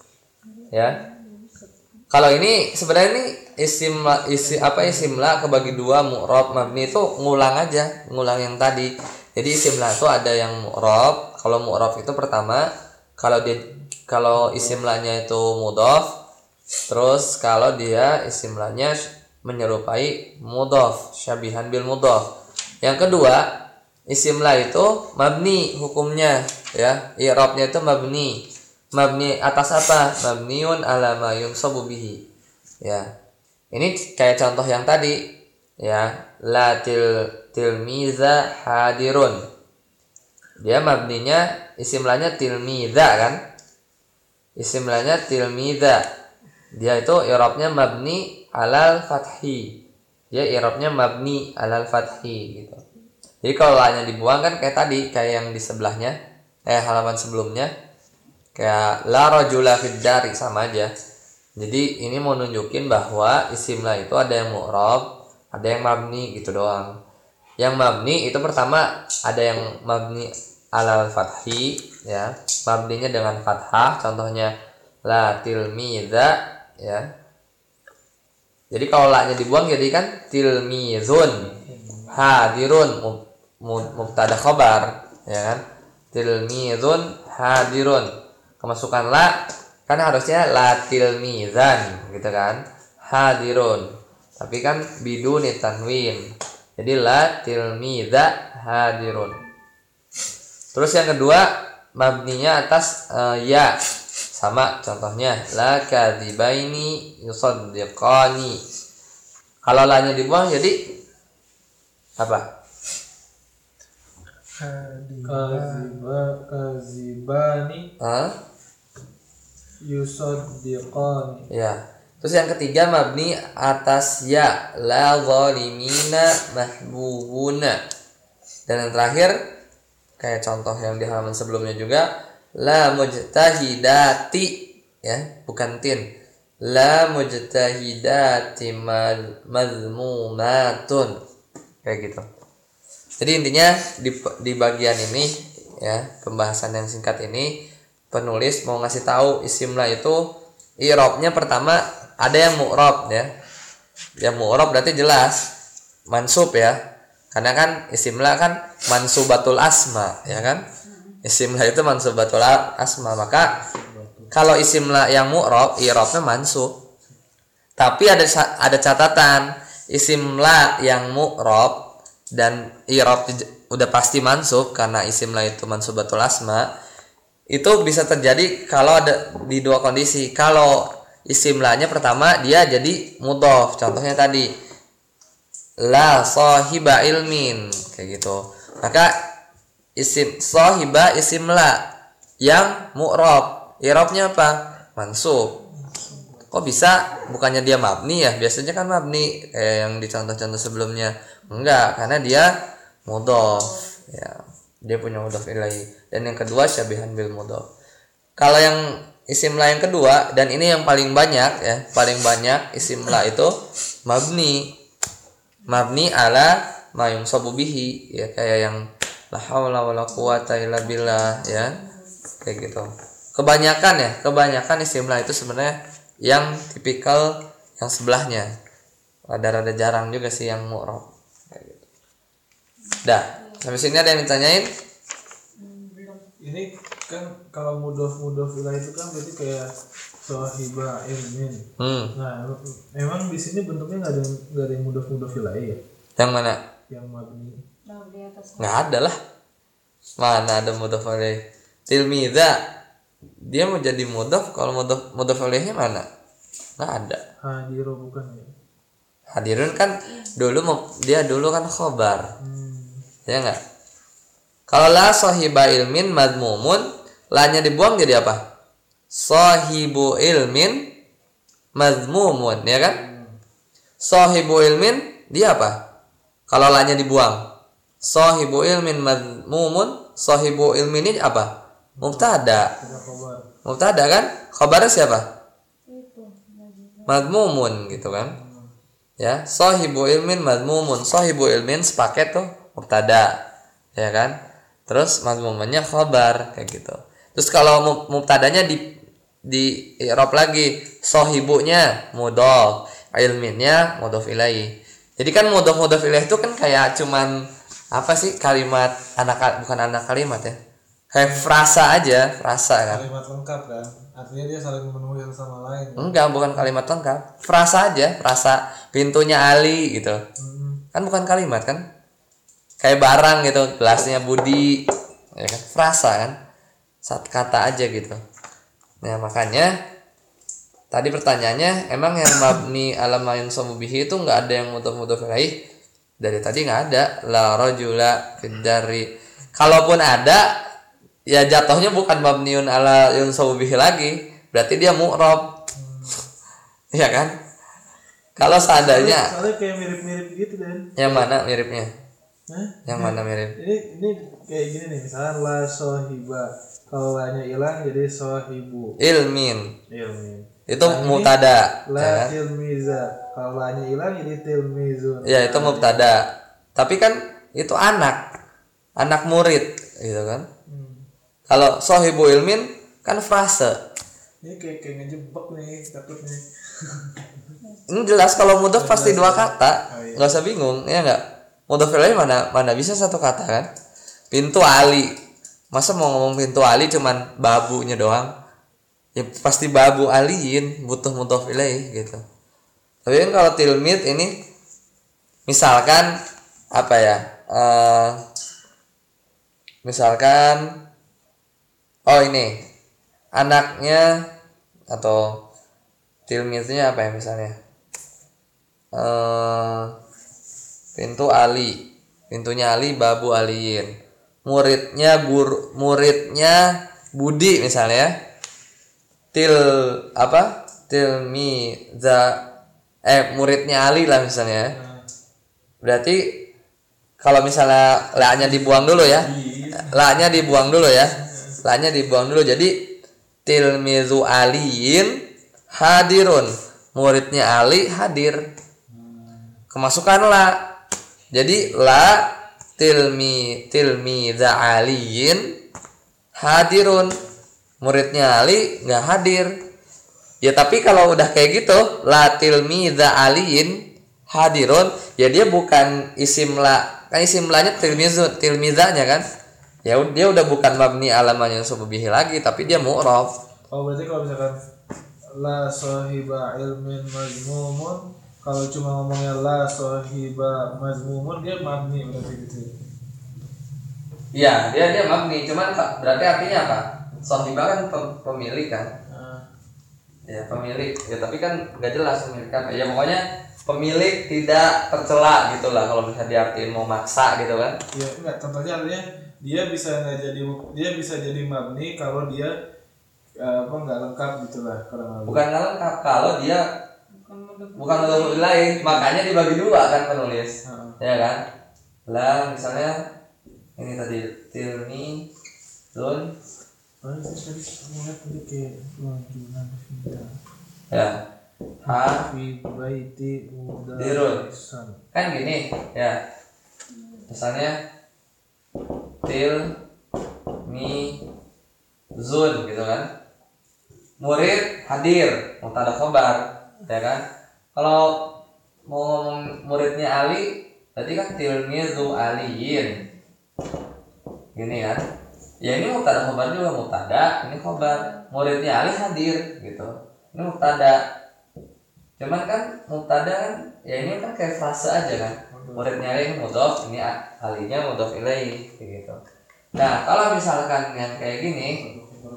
Ya. Kalau ini sebenarnya ini isim la, isi apa isim la kebagi dua, mu'rab, mabni itu ngulang aja, ngulang yang tadi. Jadi isim la itu ada yang mu'rab. Kalau mu'rab itu pertama kalau dia kalau isim la-nya itu mudhaf, terus kalau dia isim la-nya menyerupai mudhaf, syabihan bil mudhaf. Yang kedua, isim la itu mabni hukumnya ya. I'rabnya itu mabni. Mabni atas apa? Mabniun ala ma yunsabu bihi. Ya. Ini kayak contoh yang tadi ya, la til tilmiza hadirun. Dia mabninya isim la-nya tilmiza kan? Isim la-nya tilmiza. Dia itu i'rabnya mabni alal fathi. Dia i'rabnya mabni alal fathi gitu. Jadi kalau la-nya dibuang kan kayak tadi, kayak yang di sebelahnya, eh halaman sebelumnya. Kayak la rajula fid dari sama aja. Jadi ini mau nunjukin bahwa isim la itu ada yang mu'rab, ada yang mabni gitu doang. Yang mabni itu pertama ada yang mabni alal fathi ya, mabninya dengan fathah, contohnya la tilmiza ya. Jadi kalau la-nya dibuang jadi kan tilmizun hadirun mubtada khabar ya kan. Tilmizun hadirun. Kemasukan la kan harusnya la tilmizan gitu kan. Hadirun. Tapi kan biduni tanwin. Jadi la tilmiza hadirun. Terus yang kedua mabninya atas uh, ya. Sama contohnya la kadzibaini yusaddiqani. Kalau la-nya dibuang jadi apa? Kaziba kazibani Hah? yusaddiqani. Ya. Terus yang ketiga mabni atas ya, la zalimina mahbubuna. Dan yang terakhir kayak contoh yang di halaman sebelumnya juga la mujtahidati ya, bukan tin. La mujtahidati mazmumatun. Kayak gitu. Jadi intinya di di bagian ini ya, pembahasan yang singkat ini penulis mau ngasih tahu isim la itu i'rabnya pertama ada yang mu'rab ya. Yang mu'rab berarti jelas mansub ya. Karena kan isim la kan mansubatul asma ya kan. Isim la itu mansubatul asma, maka kalau isim la yang mu'rab i'rabnya mansub. Tapi ada ada catatan, isim la yang mu'rab dan i'rab udah pasti mansub karena isim la itu mansubatul asma. Itu bisa terjadi kalau ada di dua kondisi. Kalau isim la-nya pertama dia jadi mudhof, contohnya tadi la sahiba ilmin kayak gitu. Maka isim sahiba isim la yang mu'rab, i'rabnya apa? Mansub. Kok bisa bukannya dia mabni ya? Biasanya kan mabni kayak yang di contoh-contoh sebelumnya. Enggak, karena dia mudhof ya. Dia punya mudhof ilaihi. Dan yang kedua syabihan bil mudhof. Kalau yang isim la yang kedua, dan ini yang paling banyak ya, paling banyak isim la itu mabni. Mabni ala ma yunsabu bihi ya, kayak yang la haula wala quwata illa billah ya. Kayak gitu. Kebanyakan ya, kebanyakan isim la itu sebenarnya yang tipikal yang sebelahnya. Rada-rada jarang juga sih yang mu'rab. Kayak gitu. Dah. Sampai sini ada yang ditanyain? Ini kan kalau mudhof-mudhof ilaih itu kan berarti kayak sahiba ilmin. Hmm. Nah, memang di sini bentuknya nggak ada nggak ada yang mudhof-mudhof ilaih ya? Yang mana? Yang mabni. Nggak ada lah. Mana ada mudhof ilaih? Tilmidza dia mau jadi mudhof, kalau mudhof mudhof ilaihnya mana? Nggak ada. Hadiro bukan ya? Hadirun kan dulu dia dulu kan khobar. Hmm. Ya enggak? Kalau la sahiba ilmin madmumun, la-nya dibuang jadi apa? Sahibu ilmin madmumun, ya kan? Sahibu ilmin dia apa? Kalau la-nya dibuang. Sahibu ilmin madmumun, sahibu ilmin ini apa? Mubtada. Mubtada kan? Khabarnya siapa? Madmumun gitu kan? Ya, sahibu ilmin madmumun, sahibu ilmin sepaket tuh mubtada, ya kan? Terus madmumannya khabar kayak gitu. Terus kalau mubtadanya di di i'rab lagi, sahibunya mudhof, ilminnya mudhof ilaihi. Jadi kan mudhof mudhof ilaihi itu kan kayak cuman apa sih, kalimat anak bukan anak kalimat ya. Kayak frasa aja, frasa kan. Kalimat lengkap kan? Artinya dia saling memenuhi satu sama lain. Kan? Enggak, bukan kalimat lengkap. Frasa aja, frasa pintunya Ali gitu. Hmm. Kan bukan kalimat kan? Kayak barang gitu, gelasnya Budi, ya kan? Frasa kan? Satu kata aja gitu. Nah, makanya tadi pertanyaannya, emang yang mabni ala ma yunsabu bihi itu enggak ada yang mudhof-mudhof ilaih? Dari tadi enggak ada. La rajula fid dari. Kalaupun ada, ya jatuhnya bukan mabniun ala yunsabu bihi lagi, berarti dia mu'rab. Iya kan? Kalau seandainya soalnya kayak mirip-mirip gitu kan. Yang mana miripnya? Hah? Yang mana mirip? Ini ini kayak gini nih, misalnya la sahiba. Kalau la-nya hilang jadi sahibu. Ilmin. Ilmin. Itu nah, mubtada. La Ya kan? tilmiza. Kalau la-nya hilang jadi tilmizun. Ya, itu mubtada. Tapi kan itu anak. Anak murid, gitu kan? Hmm. Kalau sahibu ilmin kan frase. Ini kayak kayak ngejebak nih takutnya. Ini jelas kalau mudhof pasti dua kata. Enggak oh, iya. Usah bingung, ya enggak? Mudhof ilaih mana mana bisa satu kata kan? Pintu Ali. Masa mau ngomong pintu Ali cuman babunya doang? Ya pasti babu aliin, butuh mudhof ilaih gitu. Tapi kan kalau tilmid ini misalkan apa ya? Uh, misalkan oh ini anaknya atau tilmidnya apa ya misalnya? Uh, pintu Ali, pintunya Ali babu aliin, muridnya bur muridnya Budi misalnya, til apa tilmiza eh muridnya Ali lah misalnya. Berarti kalau misalnya la-nya dibuang dulu ya, la-nya dibuang dulu ya, la-nya dibuang dulu, jadi tilmizu aliin hadirun, muridnya Ali hadir, kemasukan la. Jadi la tilmi tilmiza aliin hadirun, muridnya Ali nggak hadir. Ya tapi kalau udah kayak gitu, la tilmiza aliin hadirun, ya dia bukan isim la, kan isim lanya tilmizu, tilmizanya kan. Ya dia udah bukan mabni alaman yang bihi lagi, tapi dia mu'rab. Oh berarti kalau misalkan la sahiba ilmin mazmumun, kalau cuma ngomongnya la sahiba mazmumun dia mabni berarti gitu. Iya, dia dia mabni, cuman berarti artinya apa? Sahiba kan pemilik kan? Nah. Ya pemilik, ya tapi kan nggak jelas pemilik apa. Ya pokoknya pemilik tidak tercela gitulah kalau misalnya diartiin mau maksa gitu kan? Ya enggak, contohnya artinya dia bisa nggak jadi dia bisa jadi mabni kalau dia uh, apa nggak lengkap gitulah kurang lebih. Bukan nggak lengkap kalau dia bukan mudhof ilaih, makanya dibagi dua kan penulis, uh-huh. Ya kan? Lah misalnya ini tadi tilmi zon. Oh ini tadi mulai tadi kayak lanjutan ya. Ha fi baiti dirun. Kan gini ya. Misalnya til mi zun gitu kan. Murid hadir, mubtada khabar, ya kan? Kalau mau ngomong muridnya Ali, berarti kan tilmizu aliyin. Gini kan? Ya ini mubtada khabar juga mubtada, ini khabar. Muridnya Ali hadir gitu. Ini mubtada. Cuman kan mubtada kan ya ini kan kayak frase aja kan. Muridnya Ali mudhof, ini alinya mudhof ilaih gitu. Nah, kalau misalkan yang kayak gini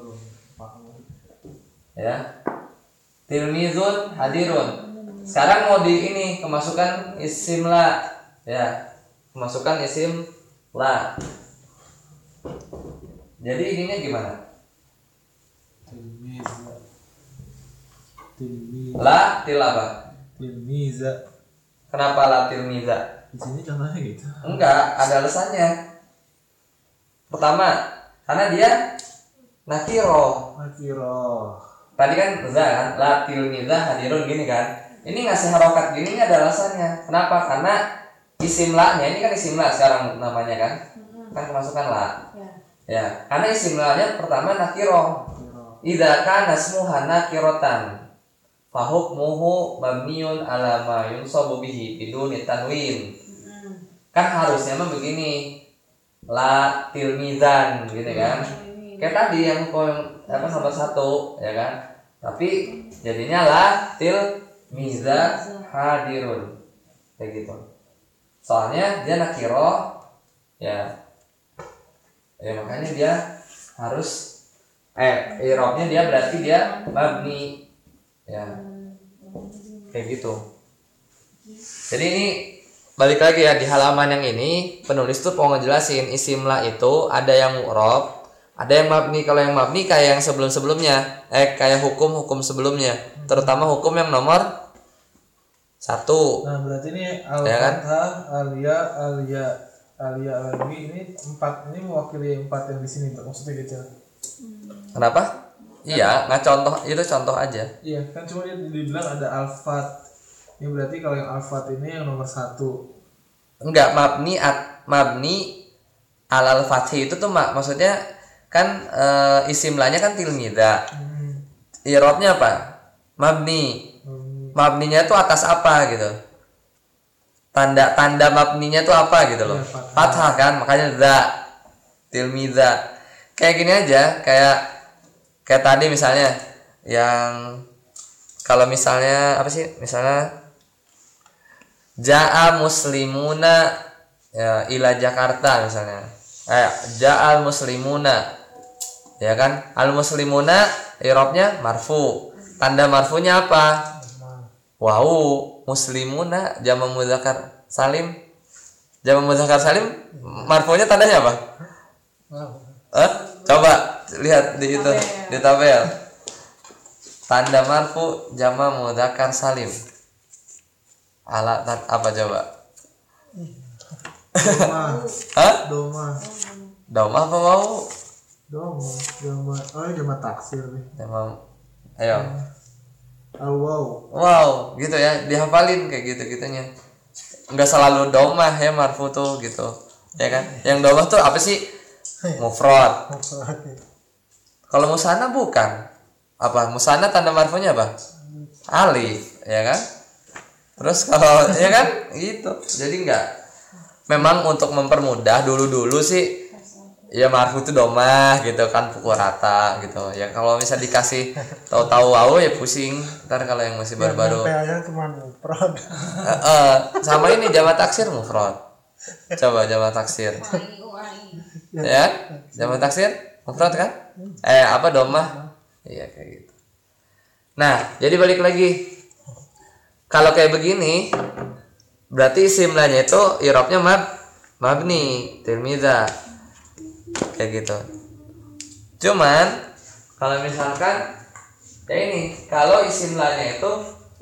ya. Tilmizun hadirun. Sekarang mau di ini kemasukan isim la ya. Kemasukan isim la. Jadi ininya gimana? Tilmiza. Tilmiza. La til apa? Tilmiza. Kenapa la tilmiza? Di sini contohnya gitu. Enggak, ada alasannya. Pertama, karena dia nakiro. Nakiro. Tadi kan za kan, la tilmiza hadirun gini kan. Ini ngasih harokat gini ada alasannya. Kenapa? Karena isim la-nya ini kan isim la sekarang namanya kan. Kan kemasukan la. Ya, karena isim la-nya pertama nakiro. Idza kana ismuha nakirotan fa hukmuhu mabniun ala ma yunsabu bihi biduni tanwin. Kan harusnya mah begini. La tilmizan gitu kan. Kayak tadi yang apa nomor satu ya kan. Tapi jadinya la tilmiza hadirun. Kayak gitu. Soalnya dia nakiro ya. Ya makanya dia harus eh i'rabnya dia berarti dia mabni ya kayak gitu. Jadi ini balik lagi ya di halaman yang ini penulis tuh mau ngejelasin isim la itu ada yang mu'rab, ada yang mabni. Kalau yang mabni kayak yang sebelum-sebelumnya, eh kayak hukum-hukum sebelumnya, terutama hukum yang nomor satu. Nah berarti ini al ya kan? fathah, alia, alia, alia, alwi ini empat ini mewakili empat yang di sini maksudnya gitu. Kenapa? Iya, nggak contoh itu contoh aja. Iya, kan cuma dia dibilang ada alfat. Ini berarti kalau yang alfat ini yang nomor satu. Enggak, mabni at mabni al al fathi itu tuh mak maksudnya kan e, isim lanya kan tilmida. Hmm. I'rabnya apa? Mabni. Hmm. Mabninya tuh atas apa gitu? Tanda tanda mabninya tuh apa gitu loh? Ya, fathah. Fathah kan, makanya za tilmida. Kayak gini aja, kayak kayak tadi misalnya yang kalau misalnya apa sih? Misalnya Ja'a muslimuna ya, ila Jakarta misalnya. Eh, Ja'al muslimuna. Ya kan? Al muslimuna i'rabnya marfu. Tanda marfunya apa? Wau, muslimuna jamak mudzakkar salim. Jamak mudzakkar salim marfunya tandanya apa? Eh, coba lihat di itu di tabel. Tanda marfu jamak mudzakkar salim. Alat apa coba? Doma. Hah? Doma. Doma apa mau? Doma. Doma. Oh ini doma taksir nih. Doma. Ayo. Al wow. Wow, gitu ya. Dihafalin kayak gitu-gitunya. Enggak selalu doma ya marfu tuh gitu. Ya kan? Yang doma tuh apa sih? Mufrad. Kalau musana bukan. apa musanna tanda marfu'nya apa? Alif, ya kan? Terus kalau ya kan gitu. Jadi enggak. Memang untuk mempermudah dulu-dulu sih ya marfu itu domah gitu kan pukul rata gitu. Ya kalau bisa dikasih tahu-tahu wow ya pusing. Ntar kalau yang masih baru-baru. Ya, cuma mufrad. Uh, uh, sama ini jamak taksir mufrad. Coba jamak taksir. Ya, jamak taksir mufrad kan? Eh apa domah? Iya kayak gitu. Nah, jadi balik lagi. Kalau kayak begini berarti isimlahnya itu i'rabnya mab mabni tilmiza. Kayak gitu. Cuman kalau misalkan ya ini kalau isim lanya itu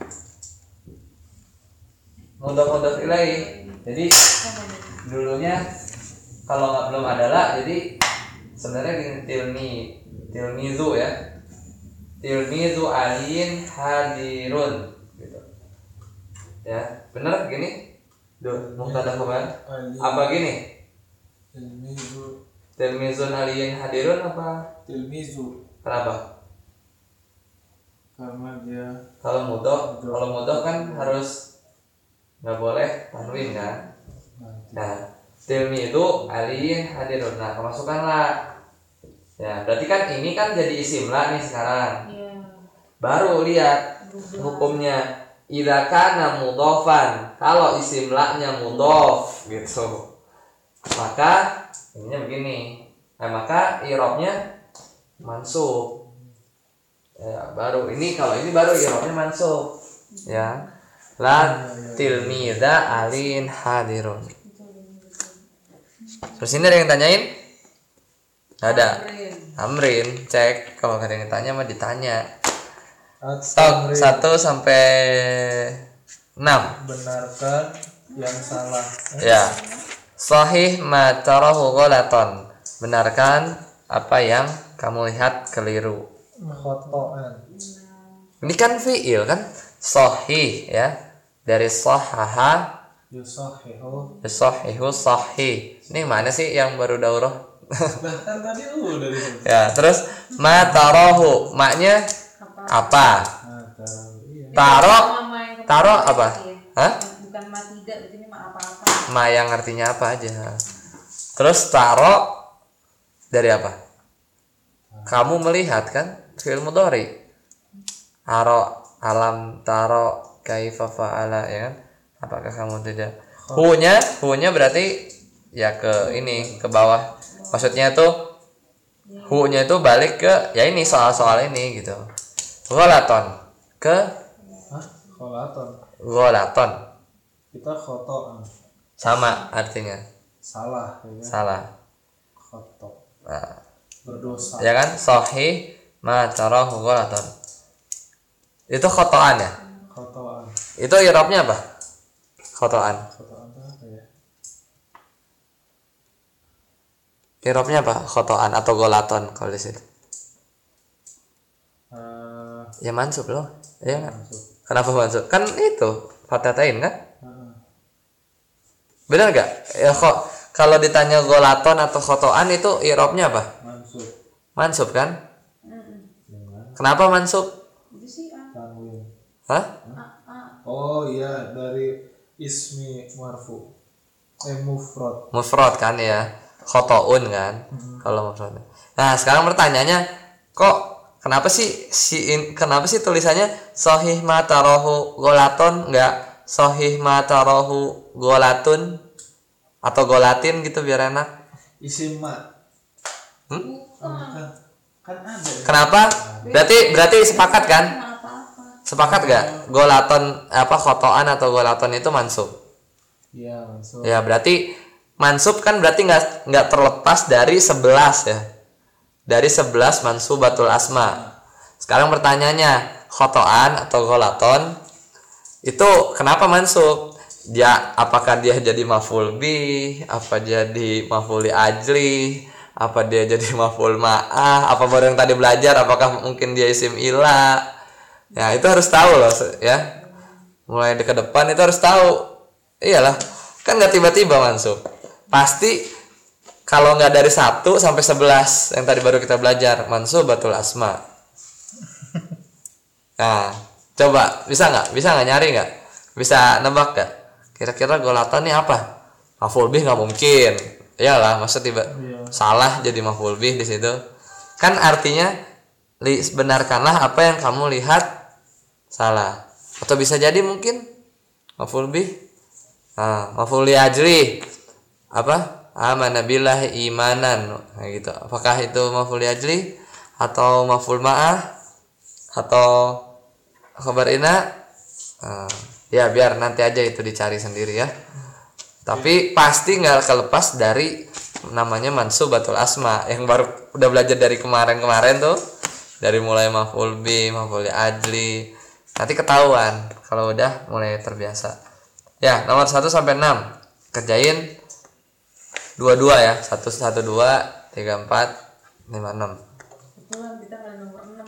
mudhof-mudhof ilaih. Jadi dulunya kalau nggak belum ada lah, jadi sebenarnya gini tilmi tilmizu ya. Tilmizu alin hadirun gitu. Ya, benar gini? Duh, mubtada khabar. Apa gini? Tilmizu. Tilmizun aliyin hadirun apa? Tilmizu. Kenapa? Karena dia Kalau mudhof, kalau mudhof kan harus nggak boleh tanwin kan? Nah, tilmizu aliyin hadirun. Nah, kemasukanlah. Ya, berarti kan ini kan jadi isim lah nih sekarang. Iya. Baru lihat hukumnya. Idza kana mudhofan. Kalau isim la-nya mudhof gitu. Maka ininya begini. Nah, maka i'rabnya mansub. Ya, baru ini kalau ini baru i'rabnya mansub. Ya. La tilmiza alin hadirun. Terus ini ada yang tanyain? Ada. Amrin, cek kalau ada yang tanya mah ditanya. Stok satu sampai enam. Benarkan yang salah. Ya. Sahih ma tarahu ghalaton. Benarkan apa yang kamu lihat keliru. Khotoan. Ini kan fi'il kan? Sahih ya. Dari sahaha Yusahihu. sahihu sahih. Ini mana sih yang baru daurah? Bahkan tadi lu dari itu. Ya, terus ma tarahu, maknya apa? Nah, taruh, iya. Taro taro apa? Hah? Bukan ma tidak, ini ma apa-apa. Ma yang artinya apa aja. Terus taro dari apa? Kamu melihat kan? Fi'il mudhari. Aro alam taro kaifa fa'ala ya kan? Apakah kamu tidak? Hu-nya, hu-nya berarti ya ke ini, ke bawah. Maksudnya tuh hu-nya itu balik ke ya ini soal-soal ini gitu. Ghalaton ke Hah? Kholaton. ghalaton. Kita khotoan. Sama artinya. Salah ya. Salah. Khoto. Nah, Berdosa. ya kan? Sahih ma tarahu ghalaton. Itu khotoan ya? Khotoan. Itu i'rabnya apa? Khotoan. Khotoan itu apa ya? I'rabnya apa? Khotoan atau ghalaton kalau di situ. Uh, Ya mansub loh. Ya kan? Mansub. Kenapa mansub? Kan itu fatatain kan? uh, Benar gak? Ya kok kalau ditanya ghalaton atau khotoan itu i'rabnya apa? Mansub. Mansub kan? Dengan Kenapa mansub? Itu sih ah. tanwin. Hah? Oh iya, dari ismi marfu. Eh mufrad. Mufrad kan ya. Khotoun kan? Kalau mufrad. Nah, sekarang pertanyaannya kok kenapa sih si in- kenapa sih tulisannya sahih ma tarahu ghalaton enggak sahih ma tarahu ghalatun atau golatin gitu biar enak? Isim ma. Hmm? Oh, bukan. Kan ada. Ya? Kenapa? Berarti berarti sepakat kan? Ma apa-apa. Sepakat gak? Golaton apa khotoan atau golaton itu mansub. Iya, mansub. Ya, berarti mansub kan berarti nggak nggak terlepas dari sebelas ya. Dari sebelas mansubatul asma. Sekarang pertanyaannya, khotoan atau golaton itu kenapa mansub? Dia apakah dia jadi maf'ul bih, apa jadi maf'ul li ajli, apa dia jadi maf'ul ma'ah, apa baru yang tadi belajar apakah mungkin dia isim ila. Ya, itu harus tahu loh ya. Mulai ke depan itu harus tahu. Iyalah, kan nggak tiba-tiba mansub. Pasti kalau nggak dari satu sampai sebelas yang tadi baru kita belajar mansubatul asma. Nah, coba bisa nggak? Bisa nggak nyari nggak? Bisa nebak nggak? Kira-kira golatan ini apa? Maf'ul bih nggak mungkin. Iyalah, masa tiba Iya. salah jadi maf'ul bih di situ. Kan artinya li, benarkanlah apa yang kamu lihat salah. Atau bisa jadi mungkin maf'ul bih. Nah, maf'ul li ajli apa? Amana billahi imanan. Nah, gitu. Apakah itu maf'ul li ajli atau maf'ul ma'ah atau khabar ina? Nah, ya biar nanti aja itu dicari sendiri ya. Tapi pasti nggak kelepas dari namanya mansubatul asma yang baru udah belajar dari kemarin-kemarin tuh, dari mulai maf'ul bi, maf'ul ajli. Nanti ketahuan kalau udah mulai terbiasa. Ya, nomor satu sampai enam kerjain dua-dua ya. satu satu dua tiga empat lima enam. Kebetulan kita nggak nomor enam.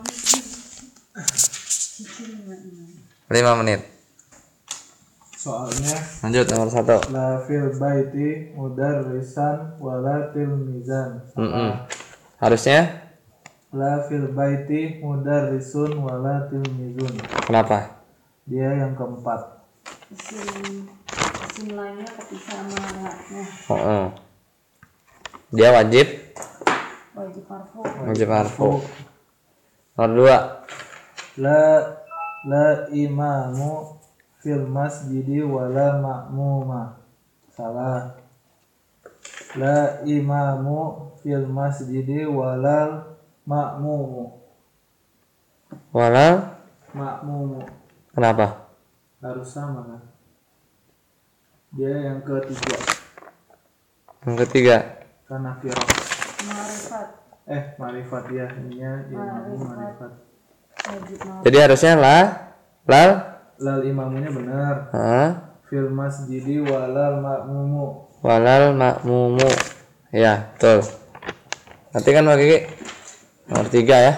lima menit. Soalnya Lanjut nomor satu. la fil baiti mudarrisan wala tilmizan. Mm-mm. Harusnya La fil baiti mudarrisun wala tilmizun. kenapa? Dia yang keempat. Isim isim lainnya kepisah sama makna. Oh, oh. Dia wajib Wajib marfu. wajib marfu. Nomor dua. La la imamu fil masjidi wala ma'muma. Salah. La imamu fil masjidi walal ma'mumu. Wala Ma'mumu kenapa? harus sama kan? Dia yang ketiga. Yang ketiga. Karena firaq. Ma'rifat. Eh, marifat ya, ininya imamu marifat. Wajib marfu. Jadi harusnya la lal Lal imamunya benar. ha, Fil masjidi walal ma'mumu. walal ma'mumu. Ya, betul. Nanti kan Mbak Kiki nomor tiga ya.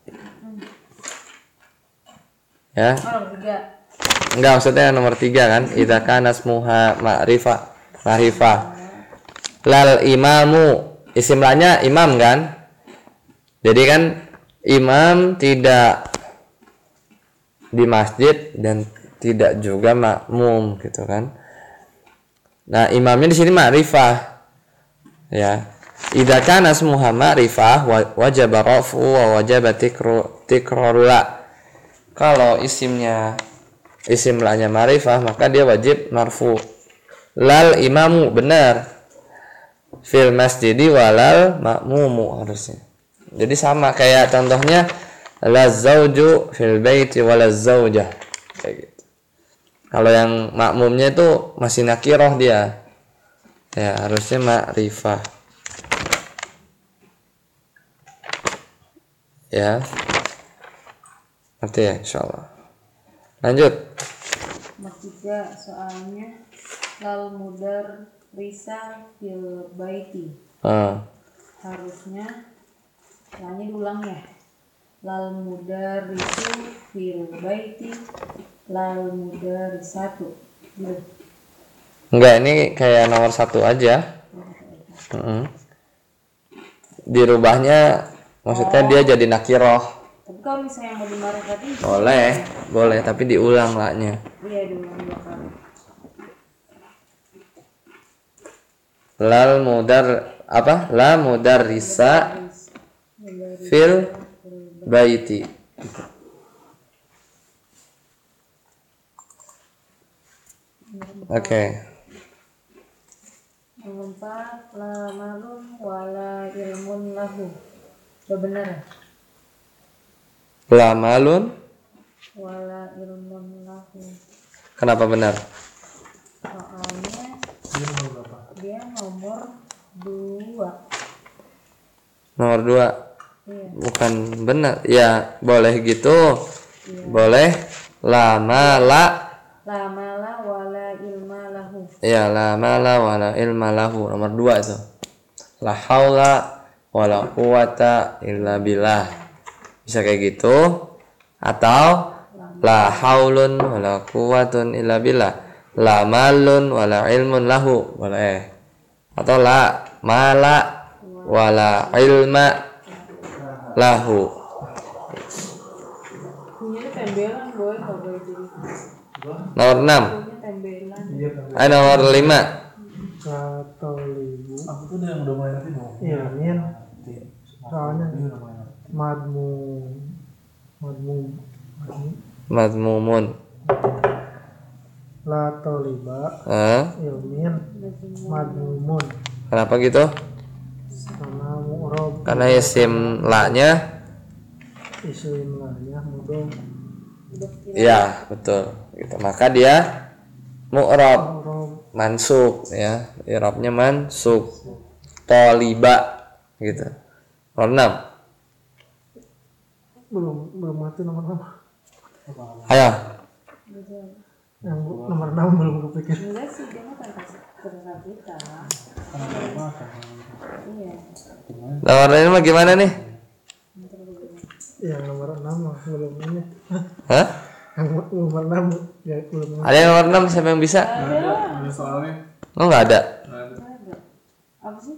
Ya, Oh, nomor tiga. enggak maksudnya nomor tiga kan. Idza kana asmuha ma'rifah ma'rifah. Lal imamu isim lanya imam kan. Jadi kan imam tidak di masjid dan tidak juga makmum gitu kan. Nah, imamnya di sini ma'rifah. Ya. Idza kana asmuha ma'rifah wajib rafu wa wajib tikru tikrarula. Kalau isimnya isim lanya ma'rifah maka dia wajib marfu. Lal imamu benar. Fil masjidi walal makmumu harusnya. Jadi sama kayak contohnya la zauju fil baiti wala zaujah kayak gitu. Kalau yang makmumnya itu masih nakirah dia. Ya, harusnya ma'rifah. Ya. Ngerti ya insyaallah. Lanjut. Nomor tiga soalnya lal mudar risa fil baiti. Ah. Harusnya lainnya diulang ya. Lal mudar risu fil baiti lal mudar risatu. Gitu. Enggak, ini kayak nomor satu aja. Mm-mm. Dirubahnya maksudnya dia jadi nakiroh. Tapi kalau misalnya mau dimarifati Boleh, boleh tapi diulang lahnya. iya diulang dua kali. Lal mudar apa? La mudarrisa fil baiti. Oke. Nomor empat la malun wala ilmun lahu. Udah benar ya? La malun. Wala ilmun lahu. Kenapa benar? Soalnya Dia nomor berapa? dia nomor dua. Nomor dua. Iya. Bukan benar. Ya, boleh gitu. Iya. Boleh. La mala. La mala wala ilma lahu. Ya, la mala wala ilma lahu. Nomor dua itu. La haula wala quwata illa billah. Bisa kayak gitu. Atau la haulun wala quwatun illa billah. La malun wala ilmun lahu. Boleh. Atau la mala wala ilma lahu. Bukunya ini tembelan boy, nggak boleh jadi. Nomor enam. Bukunya tembelan. Iya kan. Ah, nomor lima. Katolibu. Aku tuh yang udah mulai ngerti dong. Iya, Min. Soalnya Iya udah mulai ngerti. madmu madmu madmu Madmumun. la toliba Ah, ilmin madmumun kenapa gitu? karena mu'rob Karena isim la-nya isim lahnya mudom ya, betul. Gitu. Maka dia mu'rob, mu'rob mansub ya. I'rabnya mansub. Toliba gitu. Nomor enam. belum belum mati nomor enam. Ayo. Yang bu- nomor enam belum kepikir. Enggak sih, dia mah kan kasih terserah kita. Iya. Nomor ini mah gimana nih? Yang nomor enam mah belum ini. Hah? Yang nomor enam ya belum ini. Ada yang nomor enam, siapa yang bisa? Ada ada soalnya. Oh, nggak ada. Nggak ada. Ada. Apa sih?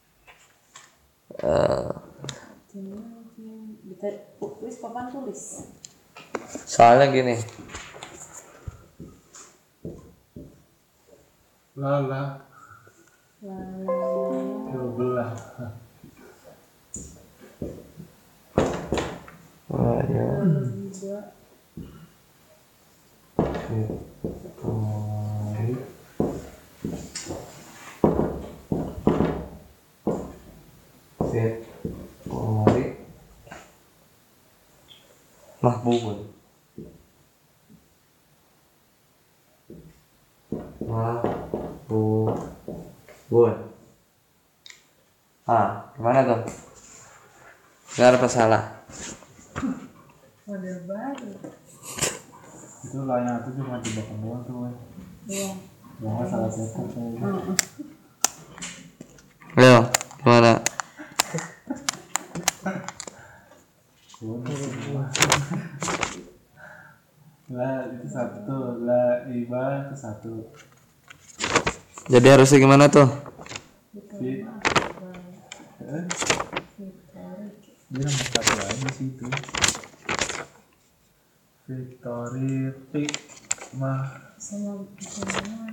Eh, Kita tulis papan tulis. soalnya gini. Lala. Lalu Dua belah. Oh, ya. dua Fit, Ori, Mahbubun, Mahbubun. Ah, gimana tuh? Benar apa salah? model baru. Itu layak tuh cuma di belakang doang tuh. Woy. Iya. Jangan salah cetak kayaknya. Ayo, gimana? La itu satu tuh, la iba itu satu. Jadi harusnya gimana tuh? Fit. Eh? Dia nomor satu aja sih itu. Victory Pick mah Sama sama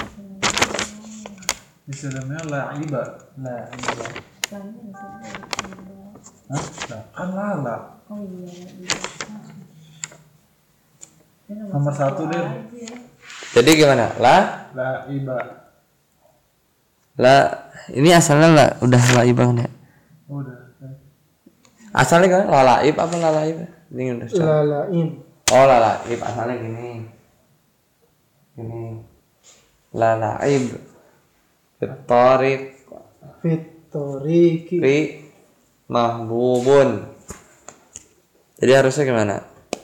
istilahnya la iba, la iba. Lainnya bisa diambil. Hah? Lah, kan lala. Oh iya, iya. Ini Nomor satu deh. aja. Jadi gimana? La, La iba. la, ini asalnya la, udah laib banget ya. Udah. Asalnya kan lalaib apa lalaib? Ini udah. salah. Lalaim Oh, lalaib asalnya gini. Gini. Lalaib. Fitorik fitoriki Ri Mahbubun. Jadi harusnya gimana?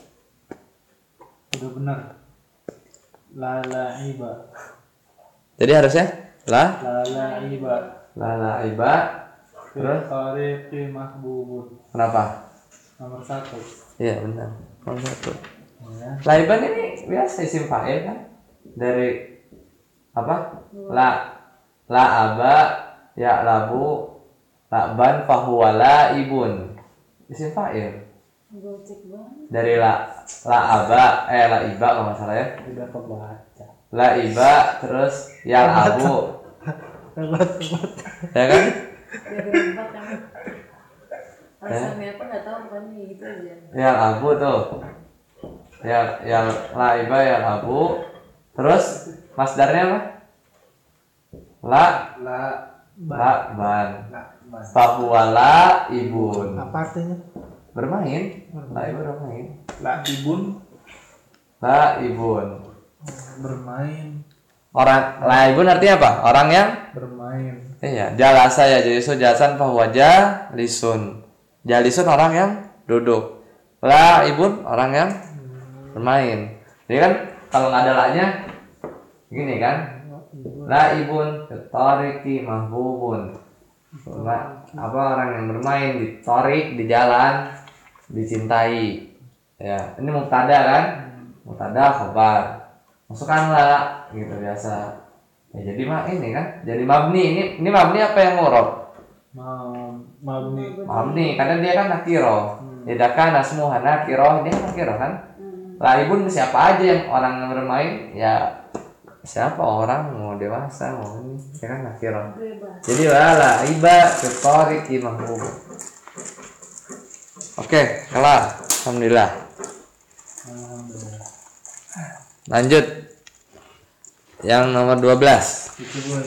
Udah benar. La la iba. Jadi harusnya la, La la iba. lalaiba. Terus Victory mahbubun. kenapa? Nomor satu. Iya benar. Nomor satu. Ya. Laiban ini biasa isim fa'il kan? Dari apa? La la aba ya labu lakban fahuwa laibun. Isim fa'il. Gocek banget. Dari la la aba eh la iba kalau nggak salah ya. Udah kebaca. La iba terus ya abu. hebat hebat Ya kan? Dari empat kan. Alasannya apa nggak tahu pokoknya gitu aja. Ya abu tuh. Ya ya la iba ya abu. Terus masdarnya apa? La La la ban. la ba. Fahuwa laibun. apa artinya Bermain. La iba bermain. La ibun La ibun. bermain. Orang laibun artinya apa? Orang yang Bermain. iya, jalasa ya jadi so jasan fahuwa jalisun. Jalisun orang yang duduk. Laibun orang yang bermain. Jadi kan kalau nggak ada la-nya gini kan? Laibun fitoriki mahbubun. La, apa orang yang bermain di torik di jalan dicintai. Ya, ini mubtada kan? Mubtada khabar. Masukkan la gitu biasa. Ya jadi mah ini kan, jadi mabni ini ini mabni apa yang murab? Ma mabni. Mabni karena dia kan nakiro. Idza kana ismuha nakirah, dia nakirah kan? Laibun siapa aja yang orang yang bermain, ya siapa orang mau dewasa mau ini, ya kan nakirah. Jadi wala iba fitariki mahbub. Oke, kelar. Alhamdulillah. Lanjut. Yang nomor dua belas. Itu gue.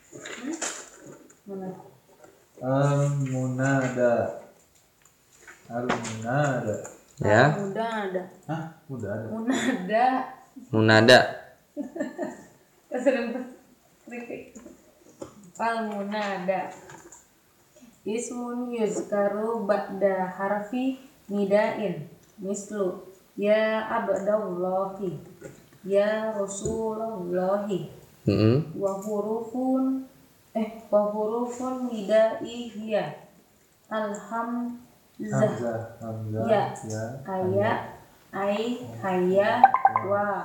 Mana? Al-munada. Al-munada. Ya. Muda ada. Hah? Udah ada. Munada. Munada. Sering kritik. Fal munada. Ismun yuzkaru ba'da harfi nida'in. Mislu ya abdallahi. Ya rasulullahi. Heeh. Wa hurufun eh wa hurufun nida'i hiya. Alhamzah. Hamzah. Hamzah. Ya. Ya. Aya, ai, haya, wa.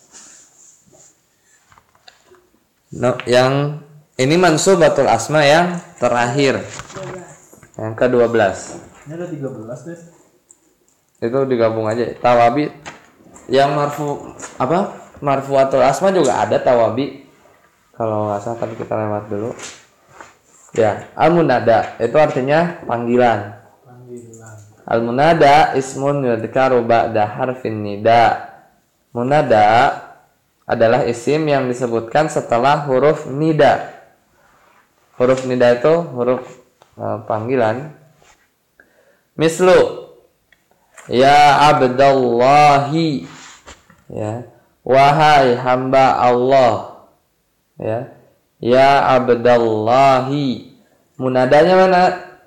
No, yang ini mansubatul asma yang terakhir. Yang ke dua belas. Ini ada tiga belas deh. Itu digabung aja. Tawabi yang marfu apa? Marfuatul asma juga ada tawabi. Kalau nggak salah tapi kita lewat dulu. Ya, al-munada itu artinya panggilan. Panggilan. Al-munada ismun yudhkaru ba'da harfin nida. Munada adalah isim yang disebutkan setelah huruf nida. Huruf nida itu huruf uh, panggilan. Mislu ya abdallahi, ya, wahai hamba Allah, ya, ya abdallahi. Munadanya mana?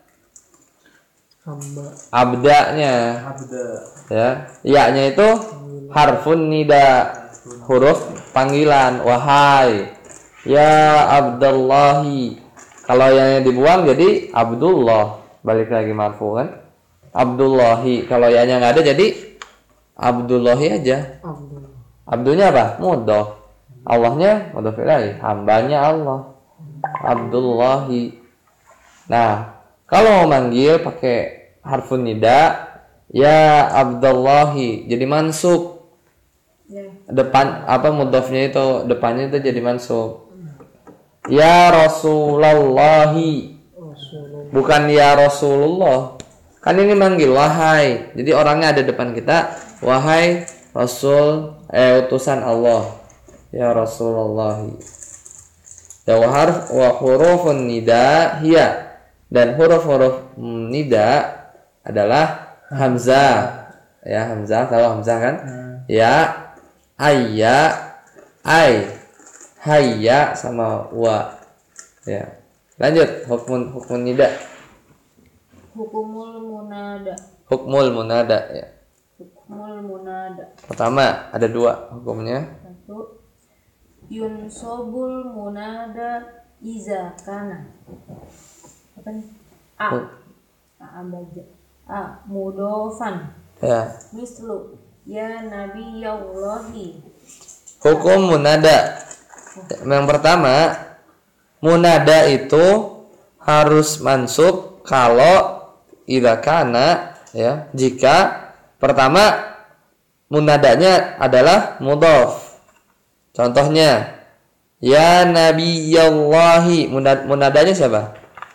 Hamba. Abdanya, Abda. ya, ya-nya itu harfun nida, huruf panggilan, wahai, ya abdallahi. Kalau yang dibuang jadi Abdullah, balik lagi marfu kan? Abdullahi. Kalau ya-nya nggak ada jadi Abdullahi aja. Abdul. Abdulnya apa? Mudhof. Allahnya mudhof ilaih, hambanya Allah. Abdullahi. Nah, kalau mau manggil pakai harfun nida, ya Abdullahi, jadi mansub. Ya. Depan apa mudhofnya itu, depannya itu jadi mansub. Ya Rasulullahi, Rasulullah. bukan ya Rasulullah. Kan ini manggil wahai. Jadi orangnya ada depan kita, wahai Rasul, eh utusan Allah. Ya Rasulullahi. Ya wa harf wa hurufun nida hiya, dan huruf-huruf nida adalah hamzah. Ya, hamzah, tahu hamzah kan? Ya, ayya, ay, hayya sama wa. Ya. Lanjut hukmun hukmun nida. Hukumul munada. Hukmul munada, ya. Hukmul munada. Pertama ada dua hukumnya. Satu, yunsobul munada iza kana. Apa nih? A. Oh. A baca. A mudofan. Ya. Mislu ya nabiyallahi. Hukum munada. Yang pertama, munada itu harus mansub kalau idza kana, ya, jika pertama munadanya adalah mudhof. Contohnya ya nabiyallahi, munad munadanya siapa?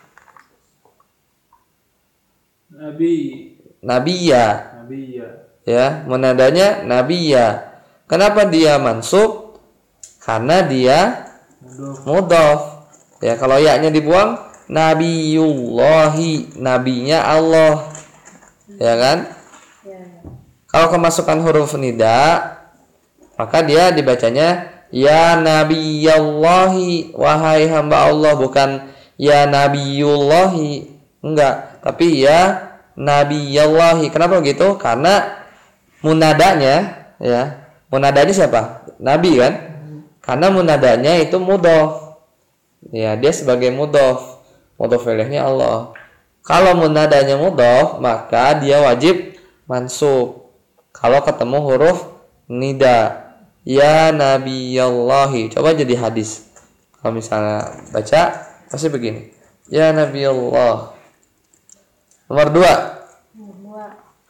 Nabi. Nabiya. Nabi ya. Ya, munadanya nabiya. Kenapa dia mansub? Karena dia Mudhof. mudhof. Ya, kalau ya-nya dibuang, nabiyullahi, nabinya Allah. Ya kan? Ya. Kalau kemasukan huruf nida, maka dia dibacanya ya nabiyallahi, wahai hamba Allah, bukan ya nabiyullahi. Enggak, tapi ya nabiyallahi. Kenapa begitu? Karena munadanya, ya, munadanya siapa? Nabi kan? Karena munadanya itu mudhof. Ya, dia sebagai mudhof. Mudhof ilaihnya Allah. Kalau munadanya mudhof, maka dia wajib mansub. Kalau ketemu huruf nida, ya nabiyallahi. Coba jadi hadis. Kalau misalnya baca pasti begini. Ya nabiyallah. Nomor dua. Nomor dua,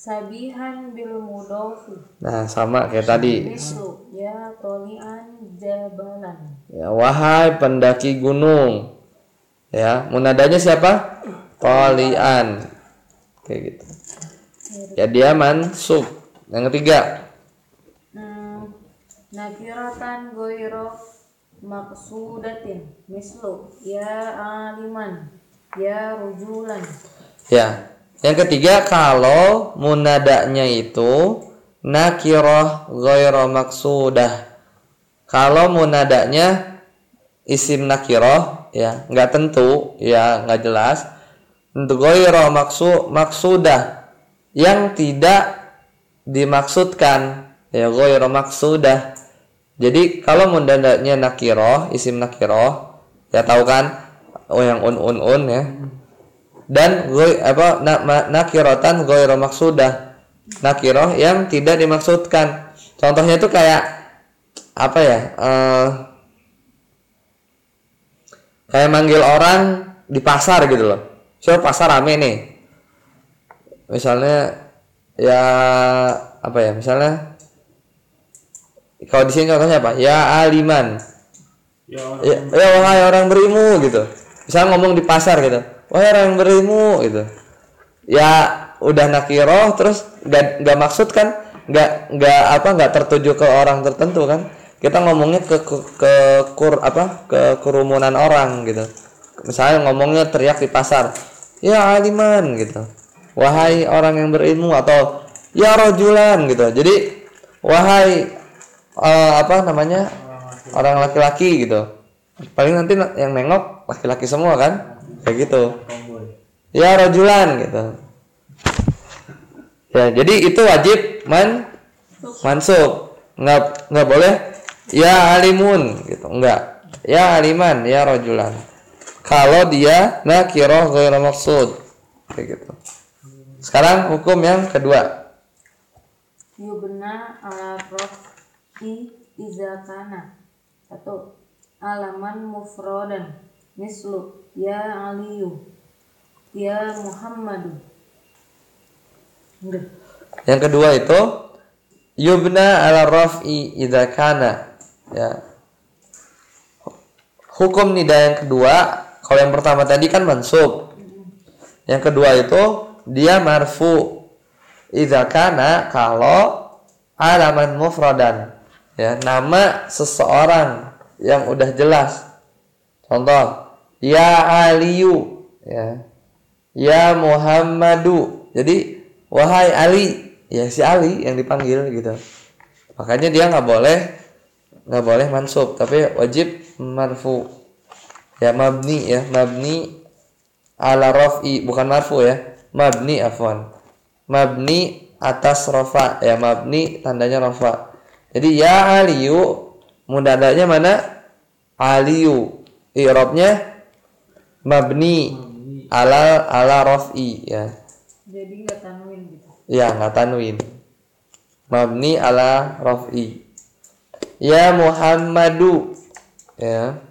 sabihan bil mudhofi Nah, sama kayak tadi. mislu ya tolian jabalan. Ya, wahai pendaki gunung. Ya, munadanya siapa? Tolian. Kayak gitu. Ya dia mansub. Yang ketiga, Hmm, nakiratan goiro maksudatin mislu ya aliman ya rujulan. ya. Yang ketiga, kalau munadanya itu nakirah ghairu maksudah. Kalau munadanya isim nakirah, ya nggak tentu, ya nggak jelas. Untuk ghairu maksu maksudah yang tidak dimaksudkan, ya ghairu maksudah. Jadi kalau munadanya nakirah, isim nakirah, ya tahu kan? Oh yang un un un ya. Dan ghoi apa na, ma, nakiratan ghairu maksudah. Nakirah yang tidak dimaksudkan. Contohnya itu kayak apa ya? Uh, kayak manggil orang di pasar gitu loh. So pasar rame nih. Misalnya ya apa ya? Misalnya kalau di sini contohnya apa? Ya aliman. Ya, Ya, ya wahai orang berilmu gitu. Misalnya ngomong di pasar gitu. Wahai orang berilmu gitu. Ya udah nakiroh terus nggak nggak maksud kan? Nggak nggak apa nggak tertuju ke orang tertentu kan? Kita ngomongnya ke ke, ke kur apa? Ke kerumunan orang gitu. Misalnya ngomongnya teriak di pasar. Ya aliman gitu. Wahai orang yang berilmu atau ya rojulan gitu. Jadi wahai uh, apa namanya? Orang laki-laki gitu. Paling nanti yang nengok laki-laki semua kan? Kayak gitu. Ya rojulan gitu. Ya, jadi itu wajib man mansub. Nggak nggak boleh ya alimun gitu. Enggak. Ya aliman, ya rojulan. Kalau dia nakirah ghairu maksud. Kayak gitu. Sekarang hukum yang kedua. Yubna ala rofi izakana. Satu, alaman mufrodan mislu ya aliyu ya muhammadu. Enggak. Yang kedua itu yubna ala raf'i idza kana. Ya. Hukum nida yang kedua, kalau yang pertama tadi kan mansub. Yang kedua itu dia marfu idza kana kalau alaman mufradan. Ya, nama seseorang yang udah jelas. Contoh, ya Aliyu, ya. Ya Muhammadu. Jadi wahai Ali, ya si Ali yang dipanggil gitu. Makanya dia nggak boleh nggak boleh mansub, tapi wajib marfu. Ya mabni ya, mabni ala raf'i, bukan marfu ya. Mabni afwan. Mabni atas rafa, ya mabni tandanya rafa. Jadi ya Aliyu munadanya mana? Aliyu. I'rabnya mabni ala ala raf'i ya. Jadi nggak tanwin gitu. Ya, nggak tanwin. Mabni ala raf'i. Ya Muhammadu. Ya.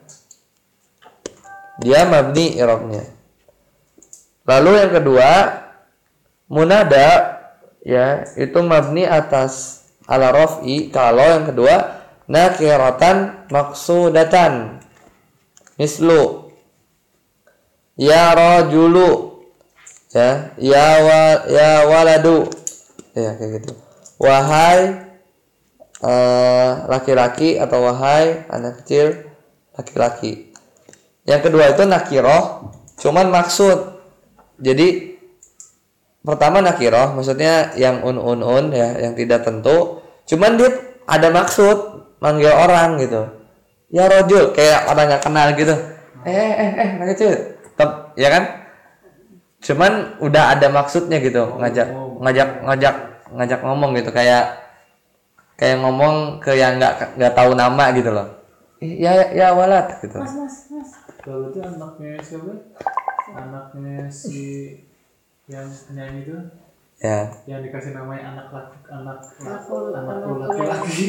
Dia mabni i'rabnya. Lalu yang kedua, munada ya, itu mabni atas ala raf'i kalau yang kedua nakiratan maksudatan. Mislu ya rajulu, ya ya wa, ya waladu, ya kayak gitu. Wahai uh, laki-laki atau wahai anak kecil laki-laki. Yang kedua itu nakiroh cuman maksud. Jadi pertama nakiroh maksudnya yang un un un ya, yang tidak tentu, cuman dia ada maksud manggil orang gitu. Ya rojul, kayak orang nggak kenal gitu. Eh eh eh anak kecil, Tep, ya kan? Cuman udah ada maksudnya gitu, ngajak ngajak ngajak ngajak ngomong gitu, kayak kayak ngomong ke yang nggak nggak tahu nama gitu loh. Ya ya walat gitu. Mas mas mas. Kalau itu anaknya siapa? Anaknya si yang penyanyi itu, Ya. yang dikasih namanya anak laki anak Anakku- anakku anakku. laki-laki.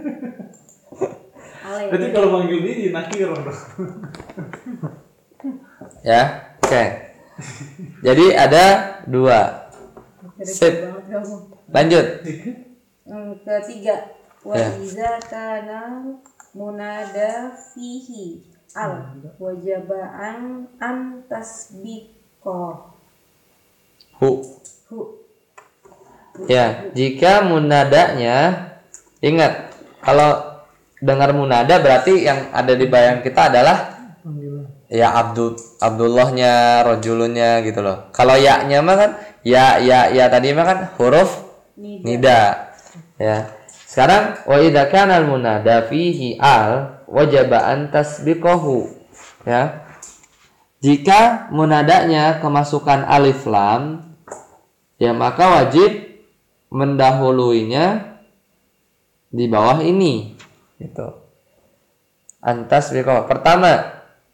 Ale. Berarti kalau manggil dia di nakir dong. Ya, oke. Jadi ada dua. Jadi Sip. banget Lanjut. Yang ketiga, wa Ya. iza kana munada fihi al wajaba an an tasbiqo Hu. hu. Ya, jika munadanya, ingat kalau dengar munada berarti yang ada di bayang kita adalah Panggilan. ya Abdul Abdullahnya, rojulunnya gitu loh. Kalau ya-nya mah kan ya ya ya tadi mah kan huruf Nida. nida. Ya. Sekarang wa idza kana al munada fihi al wajaba an tasbiqahu. Ya. Jika munadanya kemasukan alif lam, ya maka wajib mendahuluinya di bawah ini gitu. Antas biko. Pertama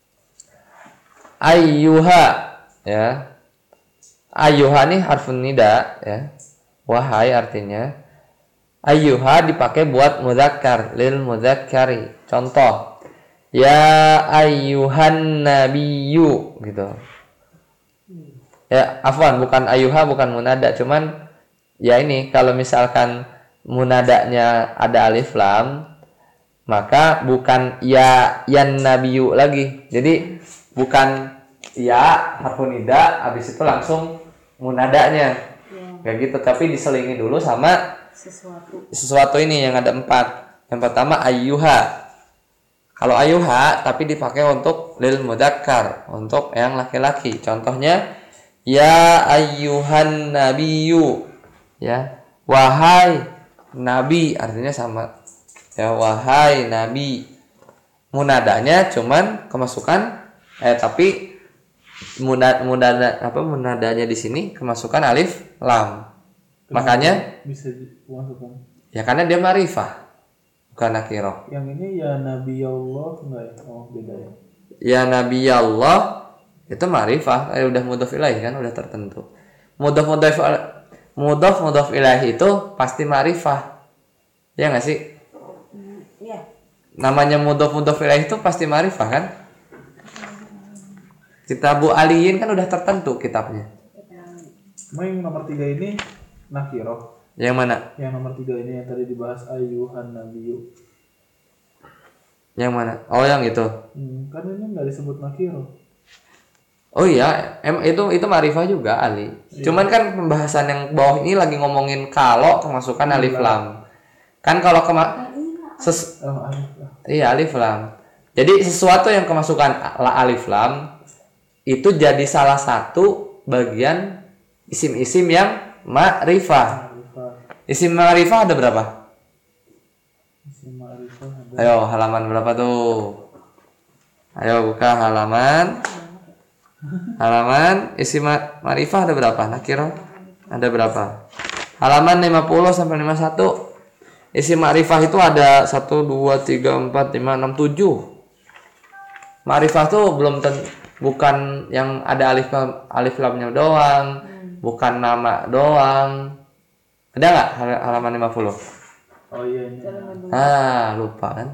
ayyuha, ya. Ayyuha nih harfun nida, ya. Wahai artinya. Ayyuha dipakai buat mudzakkar, lil mudzakkari. Contoh, ya ayyuhan nabiyyu gitu. Ya, afwan, bukan ayyuha, bukan munada, cuman ya ini kalau misalkan munadanya ada alif lam, maka bukan ya yan nabiyyu lagi. Jadi bukan ya harfun nida habis itu langsung munadanya. Ya, Kayak gitu, tapi diselingi dulu sama sesuatu. sesuatu ini yang ada empat. Yang pertama ayyuha. Kalau ayyuha tapi dipakai untuk lil mudzakkar, untuk yang laki-laki. Contohnya ya ayyuhan nabiyyu, ya, wahai nabi, artinya sama, ya, wahai nabi. Munadanya cuman kemasukan eh tapi munad munada apa munadanya di sini kemasukan alif lam. Makanya bisa dimasukkan. ya karena dia ma'rifah bukan nakirah. Yang ini ya Nabi Allah enggak ya? Oh, beda ya. Ya nabi Allah itu ma'rifah, eh, udah mudhof ilaih kan, udah tertentu. Mudhof mudhof mudhof mudhof ilaih itu pasti ma'rifah. Ya nggak sih? Ya, Namanya mudhof mudhof ilaih itu pasti ma'rifah kan? Kitabu aliyin kan udah tertentu kitabnya. Cuma yang nomor tiga ini nakiroh. Yang mana? Yang nomor tiga ini yang tadi dibahas ayyuhan nabiyyu. Yang mana? Oh yang itu. Hmm, kan ini nggak disebut nakiroh. Oh iya, em itu itu ma'rifah juga Ali. Cuman kan pembahasan yang bawah ini lagi ngomongin kalau kemasukan alif lam. Kan kalau kema ses Oh, alif. iya alif lam. Jadi sesuatu yang kemasukan la- alif lam itu jadi salah satu bagian isim-isim yang ma'rifah. Ma'rifah. Isim ma'rifah ada berapa? Isim ma'rifah ada. Ayo halaman berapa tuh? Ayo buka halaman. Halaman isim ma- ma'rifah ada berapa? Nakirah ada berapa? Halaman lima puluh sampai lima puluh satu. Isim ma'rifah itu ada satu, dua, tiga, empat, lima, enam, tujuh. Ma'rifah tuh belum ten- bukan yang ada alif lam- alif lamnya doang, bukan nama doang. Ada nggak hal- halaman lima puluh? Oh iya ini. Ah, lupa kan?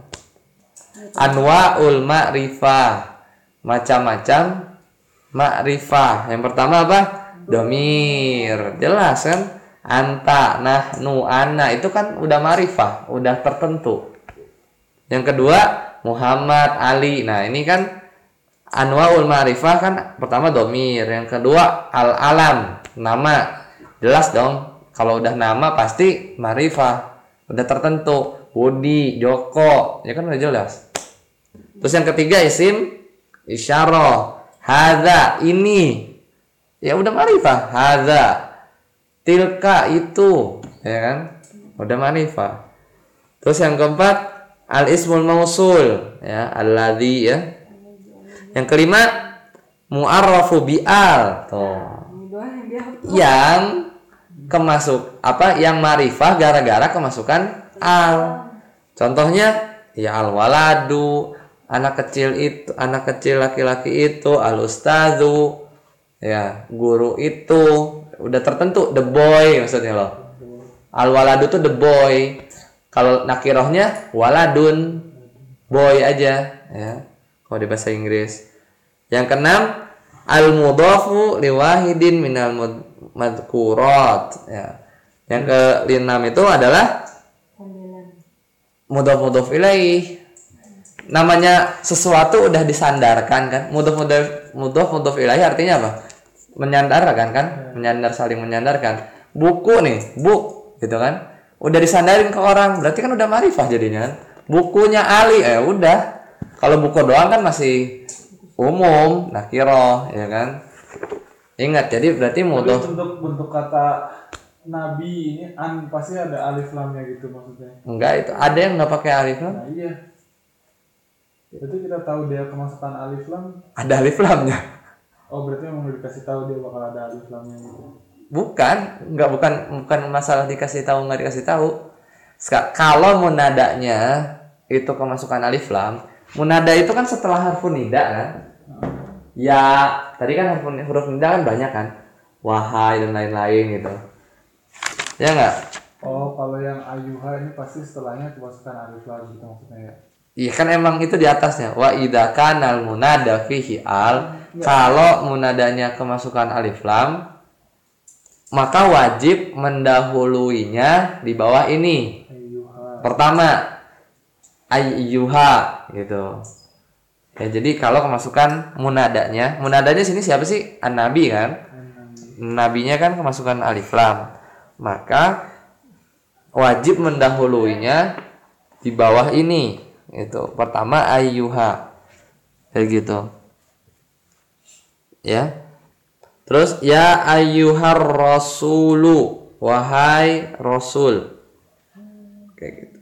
Anwa'ul ma'rifah. Macam-macam ma'rifah. Yang pertama apa? Domir. Jelas kan? Anta, nahnu, ana itu kan udah ma'rifah, udah tertentu. Yang kedua, Muhammad, Ali. Nah, ini kan anwa'ul ma'rifah kan pertama domir, yang kedua al-alam, nama. Jelas dong, kalau udah nama pasti ma'rifah, udah tertentu. Budi, Joko, ya kan udah jelas. Terus yang ketiga isim isyarah, hadza, ini. Ya udah ma'rifah, hadza. Tilka, itu, ya kan? Udah ma'rifah. Terus yang keempat al-ismul mausul, ya, alladzi, ya. Yang kelima mu'arrafu bi'al, tuh. Yang kemasuk apa yang ma'rifah gara-gara kemasukan al. Contohnya ya al waladu, anak kecil itu, anak kecil laki-laki itu, al ustadzu, ya, guru itu, udah tertentu, the boy maksudnya loh. Al waladu tuh the boy. Kalau nakirahnya waladun, boy aja, ya. Kalau di bahasa Inggris. Yang keenam al mudhafu liwahidin minal madhkurat, ya. Yang keenam itu adalah mudhof mudhof ilaih. Namanya sesuatu udah disandarkan kan. Mudhof mudhof mudhof mudhof ilaih artinya apa? Menyandarkan kan? Menyandar, saling menyandarkan. Buku nih, buk gitu kan. Udah disandarin ke orang, berarti kan udah ma'rifah jadinya kan. Bukunya Ali, eh udah. Kalau buku doang kan masih umum, nakiro, ya kan. Ingat, jadi berarti Tapi mudhof. bentuk bentuk kata nabi ini an pasti ada alif lamnya gitu maksudnya. Enggak, itu ada yang nggak pakai alif lam. Nah iya. Berarti kita tahu dia kemasukan alif lam. Ada alif lamnya. Oh berarti memang udah dikasih tahu dia bakal ada alif lamnya gitu. Bukan, enggak bukan bukan masalah dikasih tahu nggak dikasih tahu. Ska- Kalau munadanya itu kemasukan alif lam, munada itu kan setelah harfun nida kan? Ya, tadi kan huruf, huruf nida kan banyak kan? Wahai dan lain-lain gitu. Ya enggak? Oh kalau yang ayuha ini pasti setelahnya kemasukan alif lam gitu maksudnya ya. Iya kan emang itu di atasnya. Wa idza kanal munada fihi al. Kalau munadanya kemasukan alif lam, maka wajib mendahuluinya di bawah ini. Ayuha. Pertama, ayyuha gitu. Ya jadi kalau kemasukan munadanya, munadanya sini siapa sih? An-nabi kan? Nabinya kan kemasukan alif lam. Maka wajib mendahuluinya di bawah ini. Itu pertama ayyuha. Kayak gitu. Ya. Terus ya ayyuhar rasulu, wahai rasul. Kayak gitu.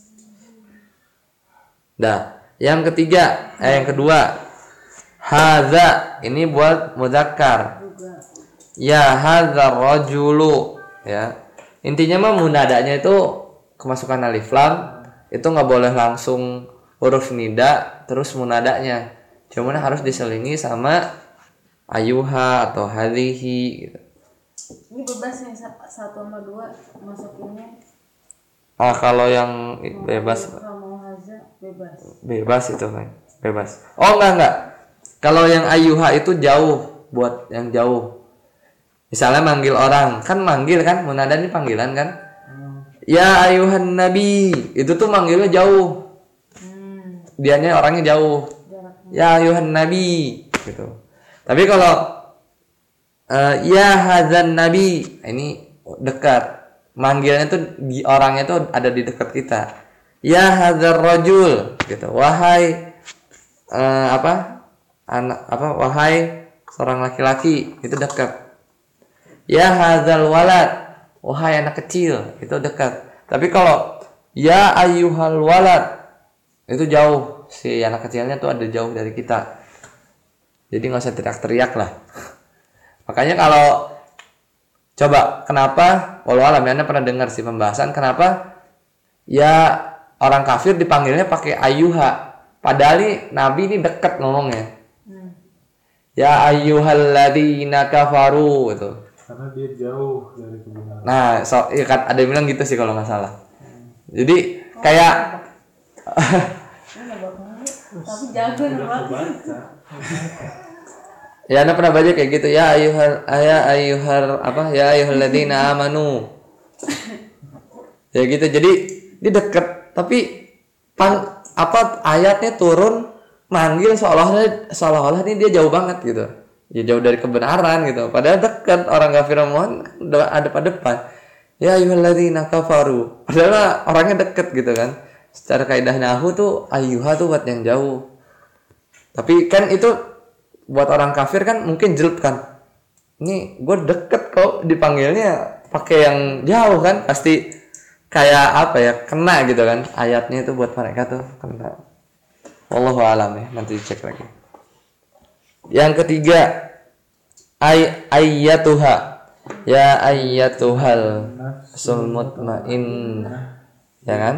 Dah, yang ketiga, eh yang kedua. Hadza, ini buat mudzakkar. Ya hadza rajulu, ya. Intinya mah munadanya itu kemasukan alif lam, itu nggak boleh langsung huruf nida terus munadanya. Cuman harus diselingi sama ayuha atau hadhihi gitu. Ini bebas nih sa- satu sama dua masukinnya. Ah kalau yang bebas Kamu haza bebas. bebas itu kan. Bebas. Oh enggak enggak. Kalau yang ayuha itu jauh, buat yang jauh. Misalnya manggil orang, kan manggil kan, munada ini panggilan kan? Ya ayuhan nabi, itu tuh manggilnya jauh. Hmm. Dianya orangnya jauh. Jaraknya. Ya ayuhan nabi gitu. Tapi kalau uh, ya hadzan nabi, ini dekat. Manggilnya tuh di orangnya tuh ada di dekat kita. Ya hadzal rajul gitu. Wahai uh, apa? Anak apa? Wahai seorang laki-laki, itu dekat. Ya hadzal walad, wahai anak kecil, itu dekat. Tapi kalau ya ayyuhal walad, itu jauh. Si anak kecilnya tuh ada jauh dari kita. Jadi nggak usah teriak-teriak lah. Makanya kalau coba kenapa, walau alam ya, Anda pernah dengar sih pembahasan kenapa ya orang kafir dipanggilnya pakai ayyuha, padahal nih Nabi ini dekat ngomongnya. Hmm. Ya ayyuhalladzina kafaru itu. Karena dia jauh dari kebenaran. Nah, so, ya kan ada yang bilang gitu sih kalau nggak salah. Jadi kayak Ini nggak bakal tapi jago nembak. Baca. ya Anda pernah baca kayak gitu ya ayyuhal ya ayyuhal apa ya ayyuhalladzina amanu. Ya gitu. Jadi dia deket tapi pang, apa ayatnya turun manggil seolah-olah seolah-olah ini dia jauh banget gitu. Ya jauh dari kebenaran gitu. Padahal dekat, orang kafir mohon udah ada pada depan. Ya ayyuhalladzina kafaru. Padahal orangnya deket gitu kan. Secara kaidah nahwu tuh ayyuha tuh buat yang jauh. Tapi kan itu buat orang kafir kan mungkin jelek kan. Ini gue deket kok dipanggilnya pakai yang jauh kan, pasti kayak apa ya, kena gitu kan. Ayatnya itu buat mereka tuh kena. Wallahu a'lam ya, nanti dicek lagi. Yang ketiga ay ayyatuha. Ya ayyatuhal sul mutmainnah. Ya kan?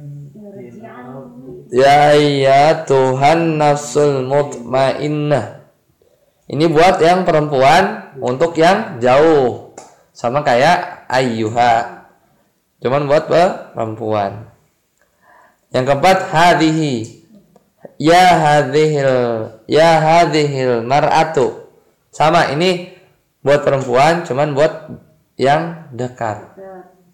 Ya ayyatuhan nafsul mutmainnah. Ini buat yang perempuan, untuk yang jauh. Sama kayak ayyuha. Cuman buat perempuan. Yang keempat hadhihi. Ya hadhil ya hadhil mar'atu. Sama ini buat perempuan, cuman buat yang dekat.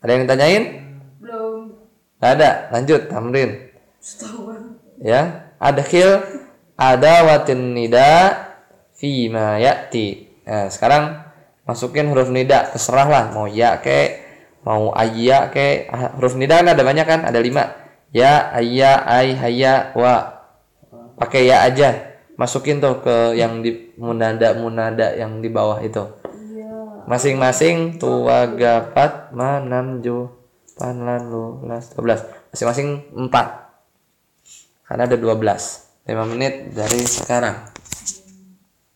Ada yang ditanyain? Belum. Nggak ada. Lanjut tamrin. Setahun. Ya, adkhil adawatin nida fi ma ya'ti. Nah, sekarang masukin huruf nida, terserah lah mau ya kek, mau ayya kek. Huruf nida kan ada banyak kan? Ada lima. Ya, ayya, ay, hayya, wa. Pakai ya aja. Masukin tuh ke yang di munada-munada yang di bawah itu. Iya. Masing-masing tua gapat manam ju panlan lu las dua belas. Masing-masing empat. Karena ada dua belas. lima menit dari sekarang.